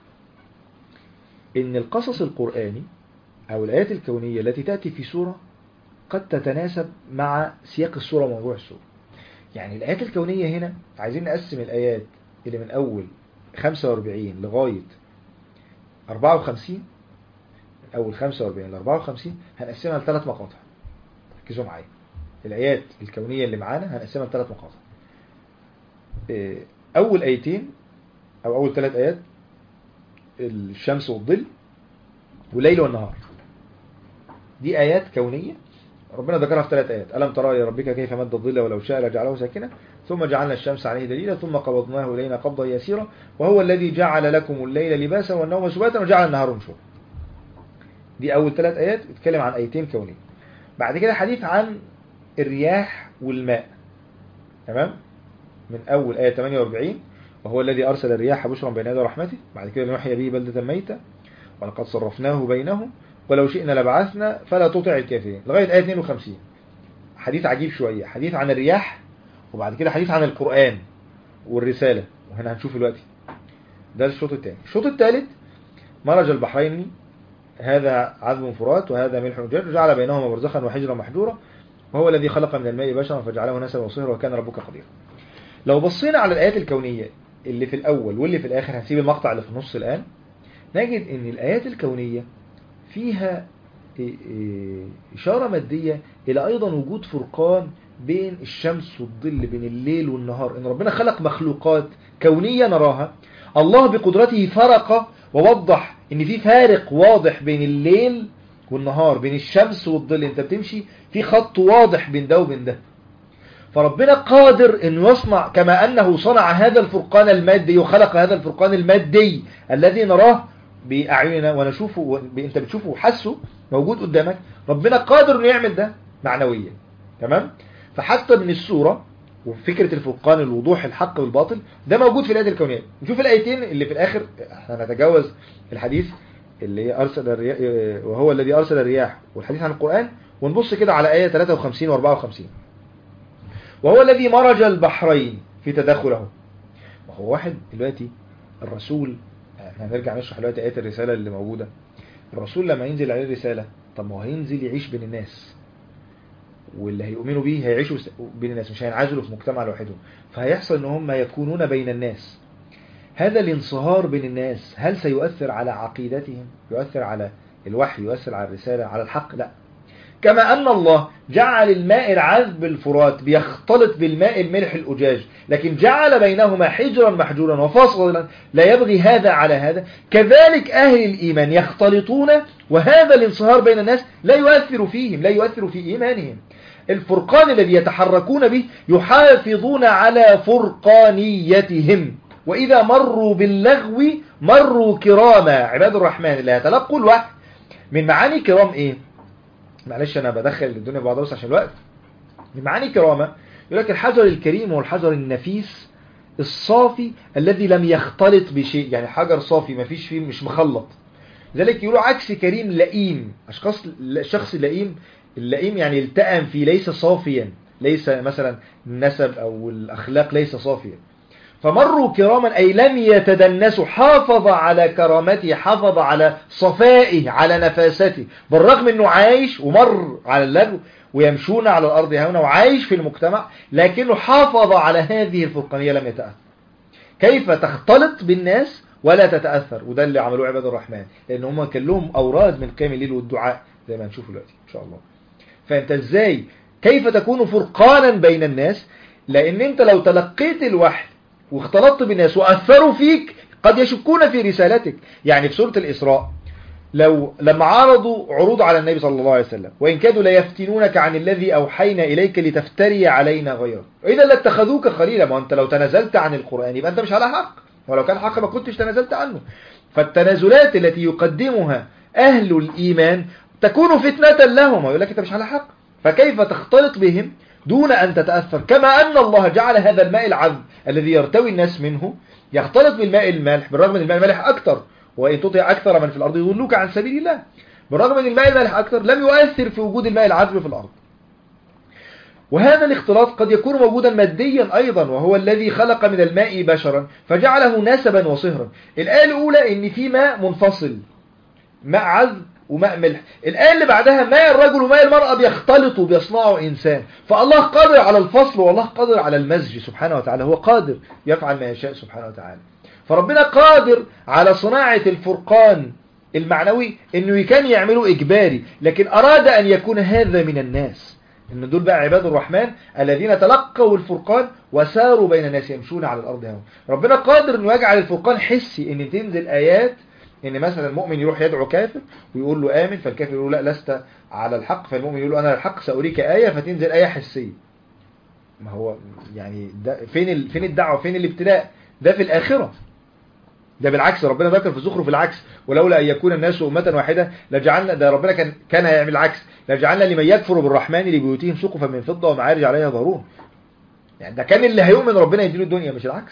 إن القصص القرآني أو الآيات الكونية التي تأتي في سورة قد تتناسب مع سياق السورة وموضوع السورة. يعني الآيات الكونية هنا عايزين نقسم الآيات اللي من أول خمسة وأربعين لغاية أربعة وخمسين، أول خمسة وأربعين ل أربعة وخمسين هنقسمها لثلاث مقاطع. ركزوا معايا، الآيات الكونية اللي معانا هنقسمها لثلاث مقاطع. أول آيتين أو أول ثلاث آيات الشمس والظل والليل والنهار، دي آيات كونية ربنا ذكرها في ثلاث آيات. ألم ترى إلى ربك كيف مد الظل ولو شاء لجعله ساكنا، ثم جعلنا الشمس عليه دليلا، ثم قبضناه إلينا قبضا يسيرا، وهو الذي جعل لكم الليل لباسا والنوم سباتا وجعل النهار نشورا. دي أول ثلاث آيات بتتكلم عن آيتين كونية. بعد كده حديث عن الرياح والماء، تمام، من أول آية ثمانية وأربعين، وهو الذي أرسل الرياح بشرا بين يدي رحمته. بعد كده لنحيي به بلدة ميتة ولقد صرفناه بينهم ولو شئنا لبعثنا فلا تطع الكافرين، لغاية آية اثنين وخمسين. حديث عجيب شوية، حديث عن الرياح، وبعد كده حديث عن القرآن والرسالة، وهنا هنشوف دلوقتي. ده الشوط الثاني. الشوط الثالث مرج البحرين، هذا عذب فرات وهذا ملح أجاج، وجعل بينهما برزخا وحجرا محجورا، وهو الذي خلق من الماء بشرا فجعله نسبا وصهرا وكان ربك قديرا. لو بصينا على الآيات الكونية اللي في الأول واللي في الآخر، هنسيب المقطع اللي في النص الآن، نجد ان الآيات الكونية فيها إشارة مادية إلى أيضا وجود فرقان بين الشمس والظل، بين الليل والنهار، إن ربنا خلق مخلوقات كونية نراها. الله بقدرته فرق ووضح إن في فارق واضح بين الليل والنهار، بين الشمس والظل، أنت بتمشي في خط واضح بين ده وبين ده. فربنا قادر أن يصنع كما أنه صنع هذا الفرقان المادي وخلق هذا الفرقان المادي الذي نراه بأعيننا ونشوفه، أنت بتشوفه وحسه موجود قدامك، ربنا قادر أن يعمل ده معنويا، تمام. فحتى من السورة وفكرة الفرقان، الوضوح، الحق والباطل، ده موجود في الآيات الكونية. نشوف الآيتين اللي في الآخر، احنا نتجاوز الحديث اللي أرسل الرياح وهو الذي أرسل الرياح والحديث عن القرآن، ونبص كده على آية ثلاثة وخمسين و أربعة وخمسين. وهو الذي مرج البحرين في تداخله. وهو واحد دلوقتي الرسول، احنا هنرجع نشرح دلوقتي آيات الرسالة اللي موجودة. الرسول لما ينزل عليه الرسالة، طب ما هو هينزل يعيش بين الناس، واللي هيؤمنوا بيه هيعيشوا بين الناس، مش هينعزلوا في مجتمع لوحدهم، فهيحصل ان هم يكونون بين الناس. هذا الانصهار بين الناس هل سيؤثر على عقيدتهم؟ يؤثر على الوحي؟ يؤثر على الرسالة؟ على الحق؟ لا. كما أن الله جعل الماء العذب الفرات بيختلط بالماء الملح الأجاج، لكن جعل بينهما حجرا محجورا وفاصلا لا يبغي هذا على هذا، كذلك أهل الإيمان يختلطون، وهذا الانصهار بين الناس لا يؤثر فيهم، لا يؤثر في إيمانهم. الفرقان الذي يتحركون به يحافظون على فرقانيتهم، وإذا مروا باللغو مروا كراما. عباد الرحمن اللي يتلقوا الوحي من معاني كرام إيه؟ معلش أنا بدخل الدنيا بعضها بس عشان الوقت. من معاني كرامة يقول لك الحجر الكريم هو الحجر النفيس الصافي الذي لم يختلط بشيء، يعني حجر صافي ما فيش فيه، مش مخلط. ذلك يقولوا عكس كريم لئيم. أشخاص شخص لئيم، اللئيم يعني التأم فيه، ليس صافيا، ليس مثلا النسب أو الأخلاق ليس صافيا. فمروا كراما أي لم يتدنسوا، حافظ على كرامته، حافظ على صفائه، على نفاسته، بالرغم أنه عايش ومر على اللغو ويمشون على الأرض هنا وعايش في المجتمع، لكنه حافظ على هذه الفرقانية، لم يتأثر. كيف تختلط بالناس ولا تتأثر؟ وده اللي عملوه عباد الرحمن، لأن هم كان لهم أوراد من قيام الليل والدعاء زي ما نشوف دلوقتي إن شاء الله. فأنت إزاي كيف تكون فرقانا بين الناس؟ لأن أنت لو تلقيت الوحي واختلطت بالناس وأثروا فيك قد يشكون في رسالتك. يعني في سورة الإسراء لو لما عرضوا عروض على النبي صلى الله عليه وسلم وإن كادوا ليفتنونك عن الذي أوحينا إليك لتفتري علينا غيره إذا لاتخذوك خليلا. ما أنت لو تنازلت عن القرآن يبقى أنت مش على حق، ولو كان حق ما كنتش تنازلت عنه. فالتنازلات التي يقدمها أهل الإيمان تكون فتنة لهم، ويقول لك أنت مش على حق، فكيف تختلط بهم دون أن تتأثر؟ كما أن الله جعل هذا الماء العذب الذي يرتوي الناس منه يختلط بالماء المالح، بالرغم من الماء المالح أكثر، وإن تطيع أكثر من في الأرض يضلوك عن سبيل الله. بالرغم من الماء المالح أكثر لم يؤثر في وجود الماء العذب في الأرض. وهذا الاختلاط قد يكون موجودا ماديا أيضا، وهو الذي خلق من الماء بشرا فجعله نسبا وصهرا. الآية الأولى إن في ماء منفصل، ماء عذب وماء ملح. الآية اللي بعدها ماء الرجل وماء المرأة بيختلطوا بيصنعوا إنسان. فالله قادر على الفصل، والله قادر على المزج سبحانه وتعالى، هو قادر يفعل ما يشاء سبحانه وتعالى. فربنا قادر على صناعة الفرقان المعنوي، إنه كان يعمله إجباري، لكن أراد أن يكون هذا من الناس، إن دول بقى عباد الرحمن الذين تلقوا الفرقان وساروا بين الناس يمشون على الأرض هون. ربنا قادر إنه يجعل الفرقان حسي، إن تنزل آيات إن مثلا المؤمن يروح يدعو كافر ويقول له آمن، فالكافر يقول له لا لست على الحق، فالمؤمن يقول له أنا الحق سأريك آية، فتنزل آية حسية. ما هو يعني ده فين ال... فين الدعوة، فين الابتلاء؟ ده في الآخرة. ده بالعكس، ربنا ذكر في زخرف العكس، ولولا أن يكون الناس أمة واحدة لجعلنا، ده ربنا كان كان هيعمل العكس، لجعلنا لمن يكفر بالرحمن لبيوتهم سقفا من فضة ومعارج عليها ظهرون. يعني ده كان اللي هيؤمن ربنا يديله الدنيا، مش العكس.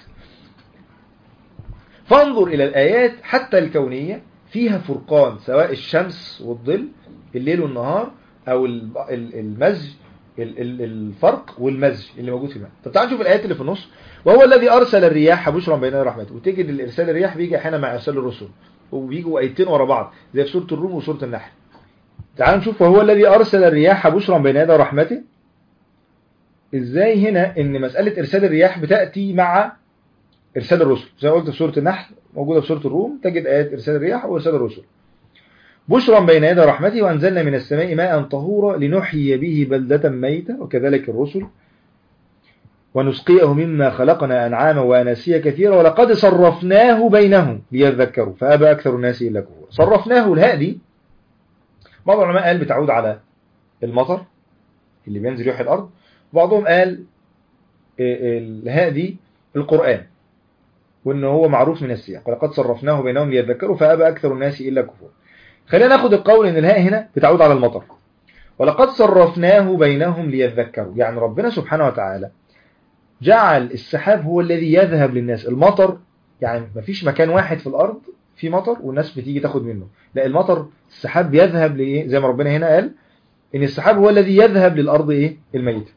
فانظر إلى الآيات حتى الكونية فيها فرقان، سواء الشمس والظل، الليل والنهار، أو المزج، الفرق والمزج اللي موجود في الماء. طب تعالوا نشوف الآيات اللي في النص. وهو الذي أرسل الرياح بشرا بين يدي رحمته. وتجد الإرسال الرياح بيجي أحيانا مع إرسال الرسل، وبيجوا آيتين ورا بعض زي في سورة الروم وسورة النحل. تعالوا نشوف وهو الذي أرسل الرياح بشرا بين يدي رحمته. إزاي هنا إن مسألة إرسال الرياح بتأتي مع إرسال الرسل؟ زي ما قلت في سورة النحل، موجودة في سورة الروم، تجد آيات إرسال الرياح وإرسال الرسل. بشرا بين يدي رحمته وأنزلنا من السماء ماء طهورا لنحيي به بلدة ميتة وكذلك الرسل ونسقيه مما خلقنا أنعاما وأناسيا كثيرا ولقد صرفناه بينهم ليذكروا فأبى أكثر الناس إلا كفورا. صرفناه، الهاء دي بعض العلماء قال بتعود على المطر اللي بينزل يحيي الأرض، وبعضهم قال الهاء دي القرآن، وإنه هو معروف من السياق، ولقد صرفناه بينهم ليذكروا فأبى أكثر الناس إلا كفورا. خلينا ناخد القول إن الهاء هنا بتعود على المطر، ولقد صرفناه بينهم ليذكروا، يعني ربنا سبحانه وتعالى جعل السحاب هو الذي يذهب للناس. المطر يعني مفيش مكان واحد في الأرض في مطر والناس بتيجي تاخد منه، لا، المطر السحاب يذهب لإيه؟ زي ما ربنا هنا قال إن السحاب هو الذي يذهب للأرض إيه؟ الميتة.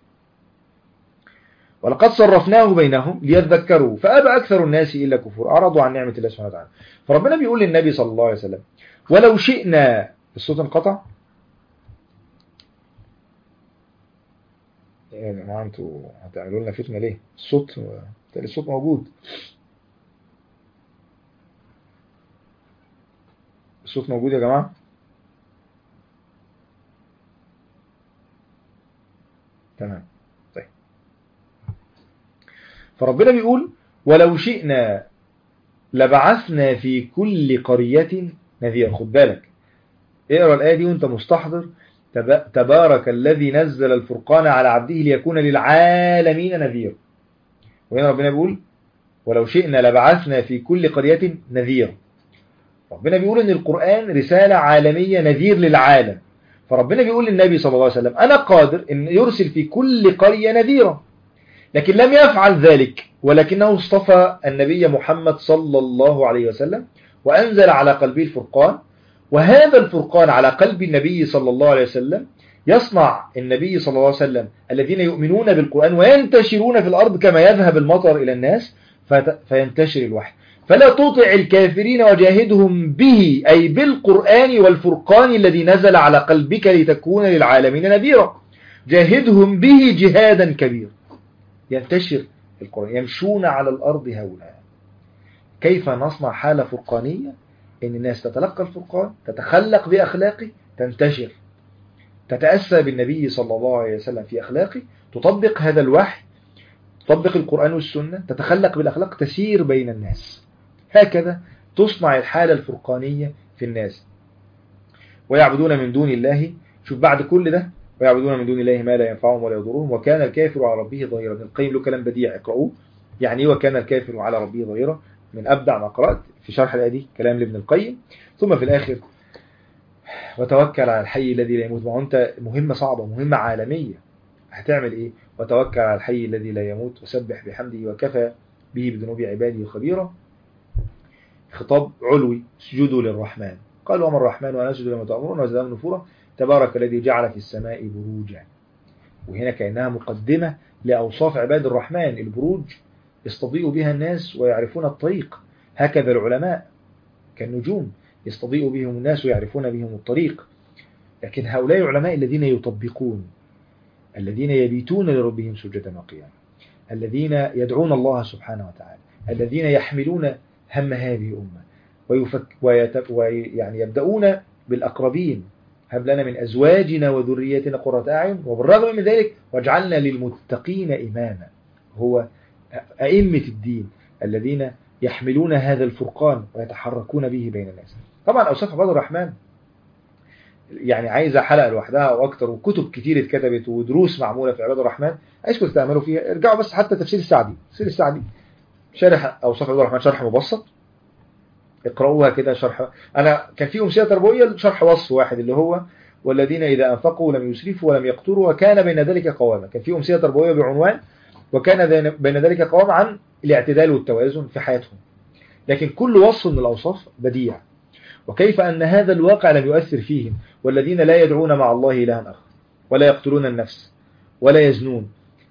ولقد صرفناه بينهم ليذكروا فأبى أكثر الناس إلا كفور، أعرضوا عن نعمة الله سبحانه وتعالى. فربنا بيقول للنبي صلى الله عليه وسلم ولو شئنا، الصوت انقطع يا جماعة، انتوا هتعملوا لنا فتنة ليه؟ الصوت الصوت موجود، الصوت موجود يا جماعة. تمام، طيب. فربنا بيقول ولو شئنا لبعثنا في كل قرية نذيرا. خد بالك، اقرأ الآية دي وانت مستحضر. تبارك الذي نزل الفرقان على عبده ليكون للعالمين نذيرا. وهنا ربنا بيقول ولو شئنا لبعثنا في كل قرية نذيرا. ربنا بيقول ان القرآن رسالة عالمية، نذير للعالم. فربنا بيقول للنبي صلى الله عليه وسلم أنا قادر ان يرسل في كل قرية نذيرا، لكن لم يفعل ذلك، ولكنه اصطفى النبي محمد صلى الله عليه وسلم وأنزل على قلبه الفرقان. وهذا الفرقان على قلب النبي صلى الله عليه وسلم يصنع النبي صلى الله عليه وسلم الذين يؤمنون بالقرآن وينتشرون في الأرض كما يذهب المطر إلى الناس فينتشر الوحي. فلا تطع الكافرين وجاهدهم به، أي بالقرآن والفرقان الذي نزل على قلبك لتكون للعالمين نذيرا. جاهدهم به جهادا كبيرا، ينتشر القرآن، يمشون على الأرض هونا. كيف نصنع حالة فرقانية؟ إن الناس تتلقى الفرقان، تتخلق بأخلاقه، تنتشر، تتأسى بالنبي صلى الله عليه وسلم في أخلاقه، تطبق هذا الوحي، تطبق القرآن والسنة، تتخلق بالأخلاق، تسير بين الناس. هكذا تصنع الحالة الفرقانية في الناس. ويعبدون من دون الله. شوف بعد كل ده، ويعبدون من دون الله ما لا ينفعهم ولا يضرهم وكان الكافر على ربه ظهيرا. ابن القيم له كلام بديع اقرأوه، يعني ايه وكان الكافر على ربه ظهيرا؟ من أبدع ما قرأت في شرح الآية دي كلام لابن القيم. ثم في الآخر وتوكل على الحي الذي لا يموت. ما هو أنت مهمة صعبة، مهمة عالمية، هتعمل إيه؟ وتوكل على الحي الذي لا يموت وسبح بحمده وكفى به بذنوب عباده خبيرا. خطاب علوي، اسجدوا للرحمن. قالوا وما الرحمن ونسجد لما تأمرون وزدهم نفورا تبارك الذي جعل في السماء بروجا. وهنا كأنها مقدمة لأوصاف عباد الرحمن. البروج يستضيء بها الناس ويعرفون الطريق، هكذا العلماء كالنجوم يستضيء بهم الناس ويعرفون بهم الطريق. لكن هؤلاء العلماء الذين يطبقون، الذين يبيتون لربهم سجدا وقياما، الذين يدعون الله سبحانه وتعالى، الذين يحملون هم هذه الأمة ويفك ويتف ويعني يبدأون بالأقربين. هب لنا من أزواجنا وذريتنا قرة أعين وبالرغم من ذلك واجعلنا للمتقين إماما. هو أئمة الدين الذين يحملون هذا الفرقان ويتحركون به بين الناس. طبعا أوصاف عباد الرحمن يعني عايزة حلقة لوحدها أو أكتر، وكتب كتير اتكتبت ودروس معمولة في عباد الرحمن، عايزكم تعملوا فيها. ارجعوا بس حتى تفسير السعدي، تفسير السعدي شرح أوصاف عباد الرحمن شرح مبسط، اقرأوها كده. شرح أنا كان في أمسية تربوية شرح وصف واحد اللي هو والذين إذا أنفقوا لم يسرفوا ولم يقتروا وكان بين ذلك قواما. كان في أمسية تربوية بعنوان وكان بين ذلك قوام عن الاعتدال والتوازن في حياتهم. لكن كل وصف من الأوصاف بديع، وكيف أن هذا الواقع لم يؤثر فيهم. والذين لا يدعون مع الله إلها آخر ولا يقتلون النفس ولا يزنون.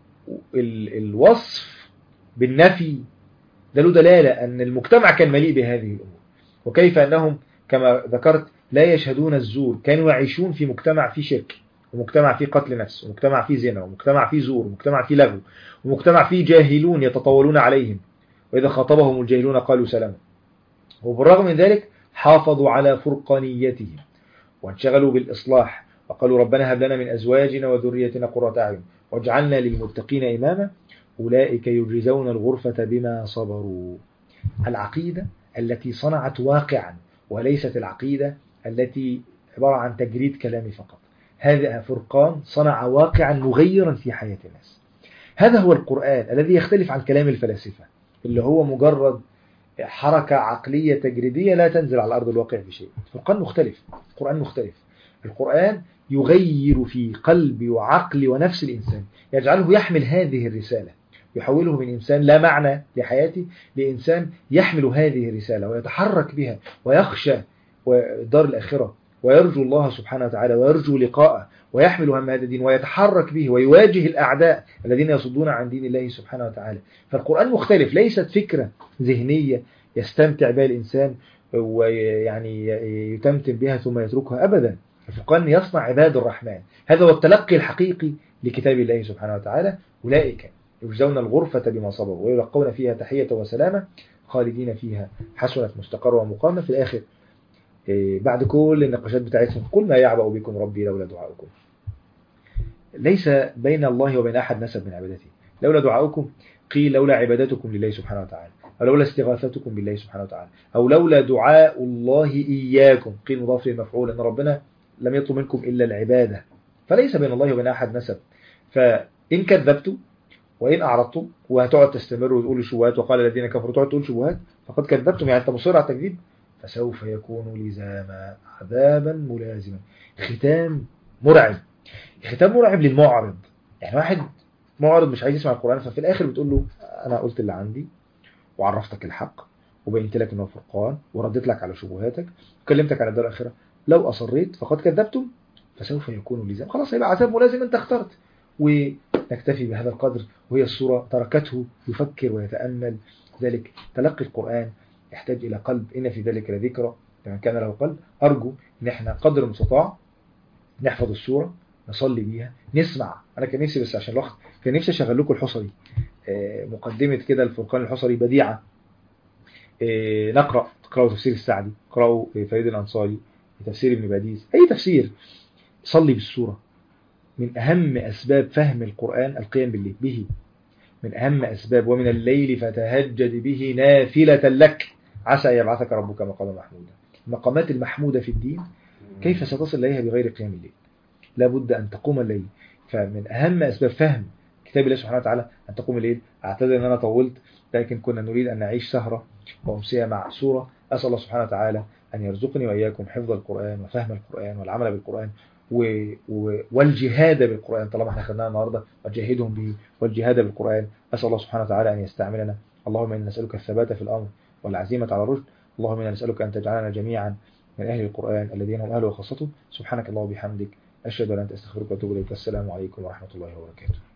ال الوصف بالنفي ده له دلالة أن المجتمع كان مليء بهذه الأمور، وكيف أنهم كما ذكرت لا يشهدون الزور، كانوا يعيشون في مجتمع فيه شرك، ومجتمع فيه قتل نفس، ومجتمع فيه زنا، ومجتمع فيه زور، ومجتمع فيه لغو، ومجتمع فيه جاهلون يتطاولون عليهم وإذا خاطبهم الجاهلون قالوا سلاما. وبالرغم من ذلك حافظوا على فرقانيتهم وانشغلوا بالإصلاح وقالوا ربنا هب لنا من أزواجنا وذريتنا قرة أعين واجعلنا للمتقين إماما أولئك يجزون الغرفة بما صبروا. العقيدة التي صنعت واقعا وليست العقيدة التي عبارة عن تجريد كلام فقط. هذا فرقان صنع واقعا مغيرا في حياة الناس. هذا هو القرآن الذي يختلف عن كلام الفلاسفة اللي هو مجرد حركة عقلية تجريدية لا تنزل على أرض الواقع بشيء. القرآن مختلف، القرآن مختلف. القرآن يغير في قلب وعقل ونفس الإنسان، يجعله يحمل هذه الرسالة، يحوله من إنسان لا معنى لحياته لإنسان يحمل هذه الرسالة ويتحرك بها ويخشى دار الآخرة ويرجو الله سبحانه وتعالى ويرجو لقاءه ويحمل هم هذا الدين ويتحرك به ويواجه الأعداء الذين يصدون عن دين الله سبحانه وتعالى. فالقرآن مختلف، ليست فكرة ذهنية يستمتع بها الإنسان ويعني يتمتم بها ثم يتركها أبدا. القرآن يصنع عباد الرحمن. هذا هو التلقي الحقيقي لكتاب الله سبحانه وتعالى. أولئك يجزون الغرفة بما صبروا ويلقون فيها تحية وسلامة خالدين فيها حسنت مستقر ومقامة. في الآخر بعد كل النقاشات بتاعتهم قل ما يعبأ بكم ربي لولا دعاؤكم. ليس بين الله وبين أحد نسب من عبادته. لولا دعاؤكم قيل لولا عبادتكم لله سبحانه وتعالى، أو لولا استغاثتكم بالله سبحانه وتعالى، أو لولا دعاء الله إياكم قيل مضاف للمفعول، أن ربنا لم يطلب منكم إلا العبادة. فليس بين الله وبين أحد نسب. فإن كذبتم وإن أعرضتم وهتقعد تستمر وتقول شبهات وقال الذين كفروا تقعد تقول شبهات فقد كذبتم، يعني أنت مصر على التكذيب، فسوف يكون لزاما عذابا ملازما. ختام مرعب، ختام مرعب للمعرض. يعني واحد معرض مش عايز يسمع القرآن، ففي الآخر بتقول له أنا قلت اللي عندي وعرفتك الحق وبينت لك أنه فرقان وردت لك على شبهاتك وكلمتك على الدار الآخرة. لو أصريت فقد كذبتم فسوف يكون لزاما. خلاص هيبقى عذاب ملازم، أنت اخترت. ونكتفي بهذا القدر، وهي الصورة تركته يفكر ويتأمل. ذلك تلقي القرآن يحتاج إلى قلب، إن في ذلك لذكرى لمن كان له قلب. أرجو إن احنا قدر المستطاع نحفظ السورة، نصلي بيها، نسمع. أنا كان نفسي بس عشان الوقت كان نفسي أشغل لكم الحصري، مقدمة كده الفرقان الحصري بديعة. نقرأ تقرأوا تفسير السعدي، تقرأوا فريد الأنصاري، تفسير ابن باديس، أي تفسير. صلي بالسورة. من أهم أسباب فهم القرآن القيام بالليل به، من أهم أسباب. ومن الليل فتهجد به نافلة لك عسى أن يبعثك ربك مقاما محمودا. المقامات المحمودة في الدين كيف ستصل إليها بغير قيام الليل؟ لابد أن تقوم الليل. فمن أهم أسباب فهم كتاب الله سبحانه وتعالى أن تقوم الليل. أعتذر أن أنا طولت، لكن كنا نريد أن نعيش سهرة وأمسية مع سورة. أسأل الله سبحانه وتعالى أن يرزقني وإياكم حفظ القرآن وفهم القرآن والعمل بالقرآن و... و... والجهاد بالقرآن، طالما احنا خدناها النهاردة، وجاهدهم به والجهاد بالقرآن. أسأل الله سبحانه وتعالى أن يستعملنا. اللهم إنا نسألك الثبات في الأمر والعزيمة على الرشد. اللهم إنا نسألك أن تجعلنا جميعا من أهل القرآن الذين هم أهله وخاصته. سبحانك اللهم وبحمدك، أشهد أن لا إله إلا أنت، أستغفرك وأتوب إليك. السلام عليكم ورحمة الله وبركاته.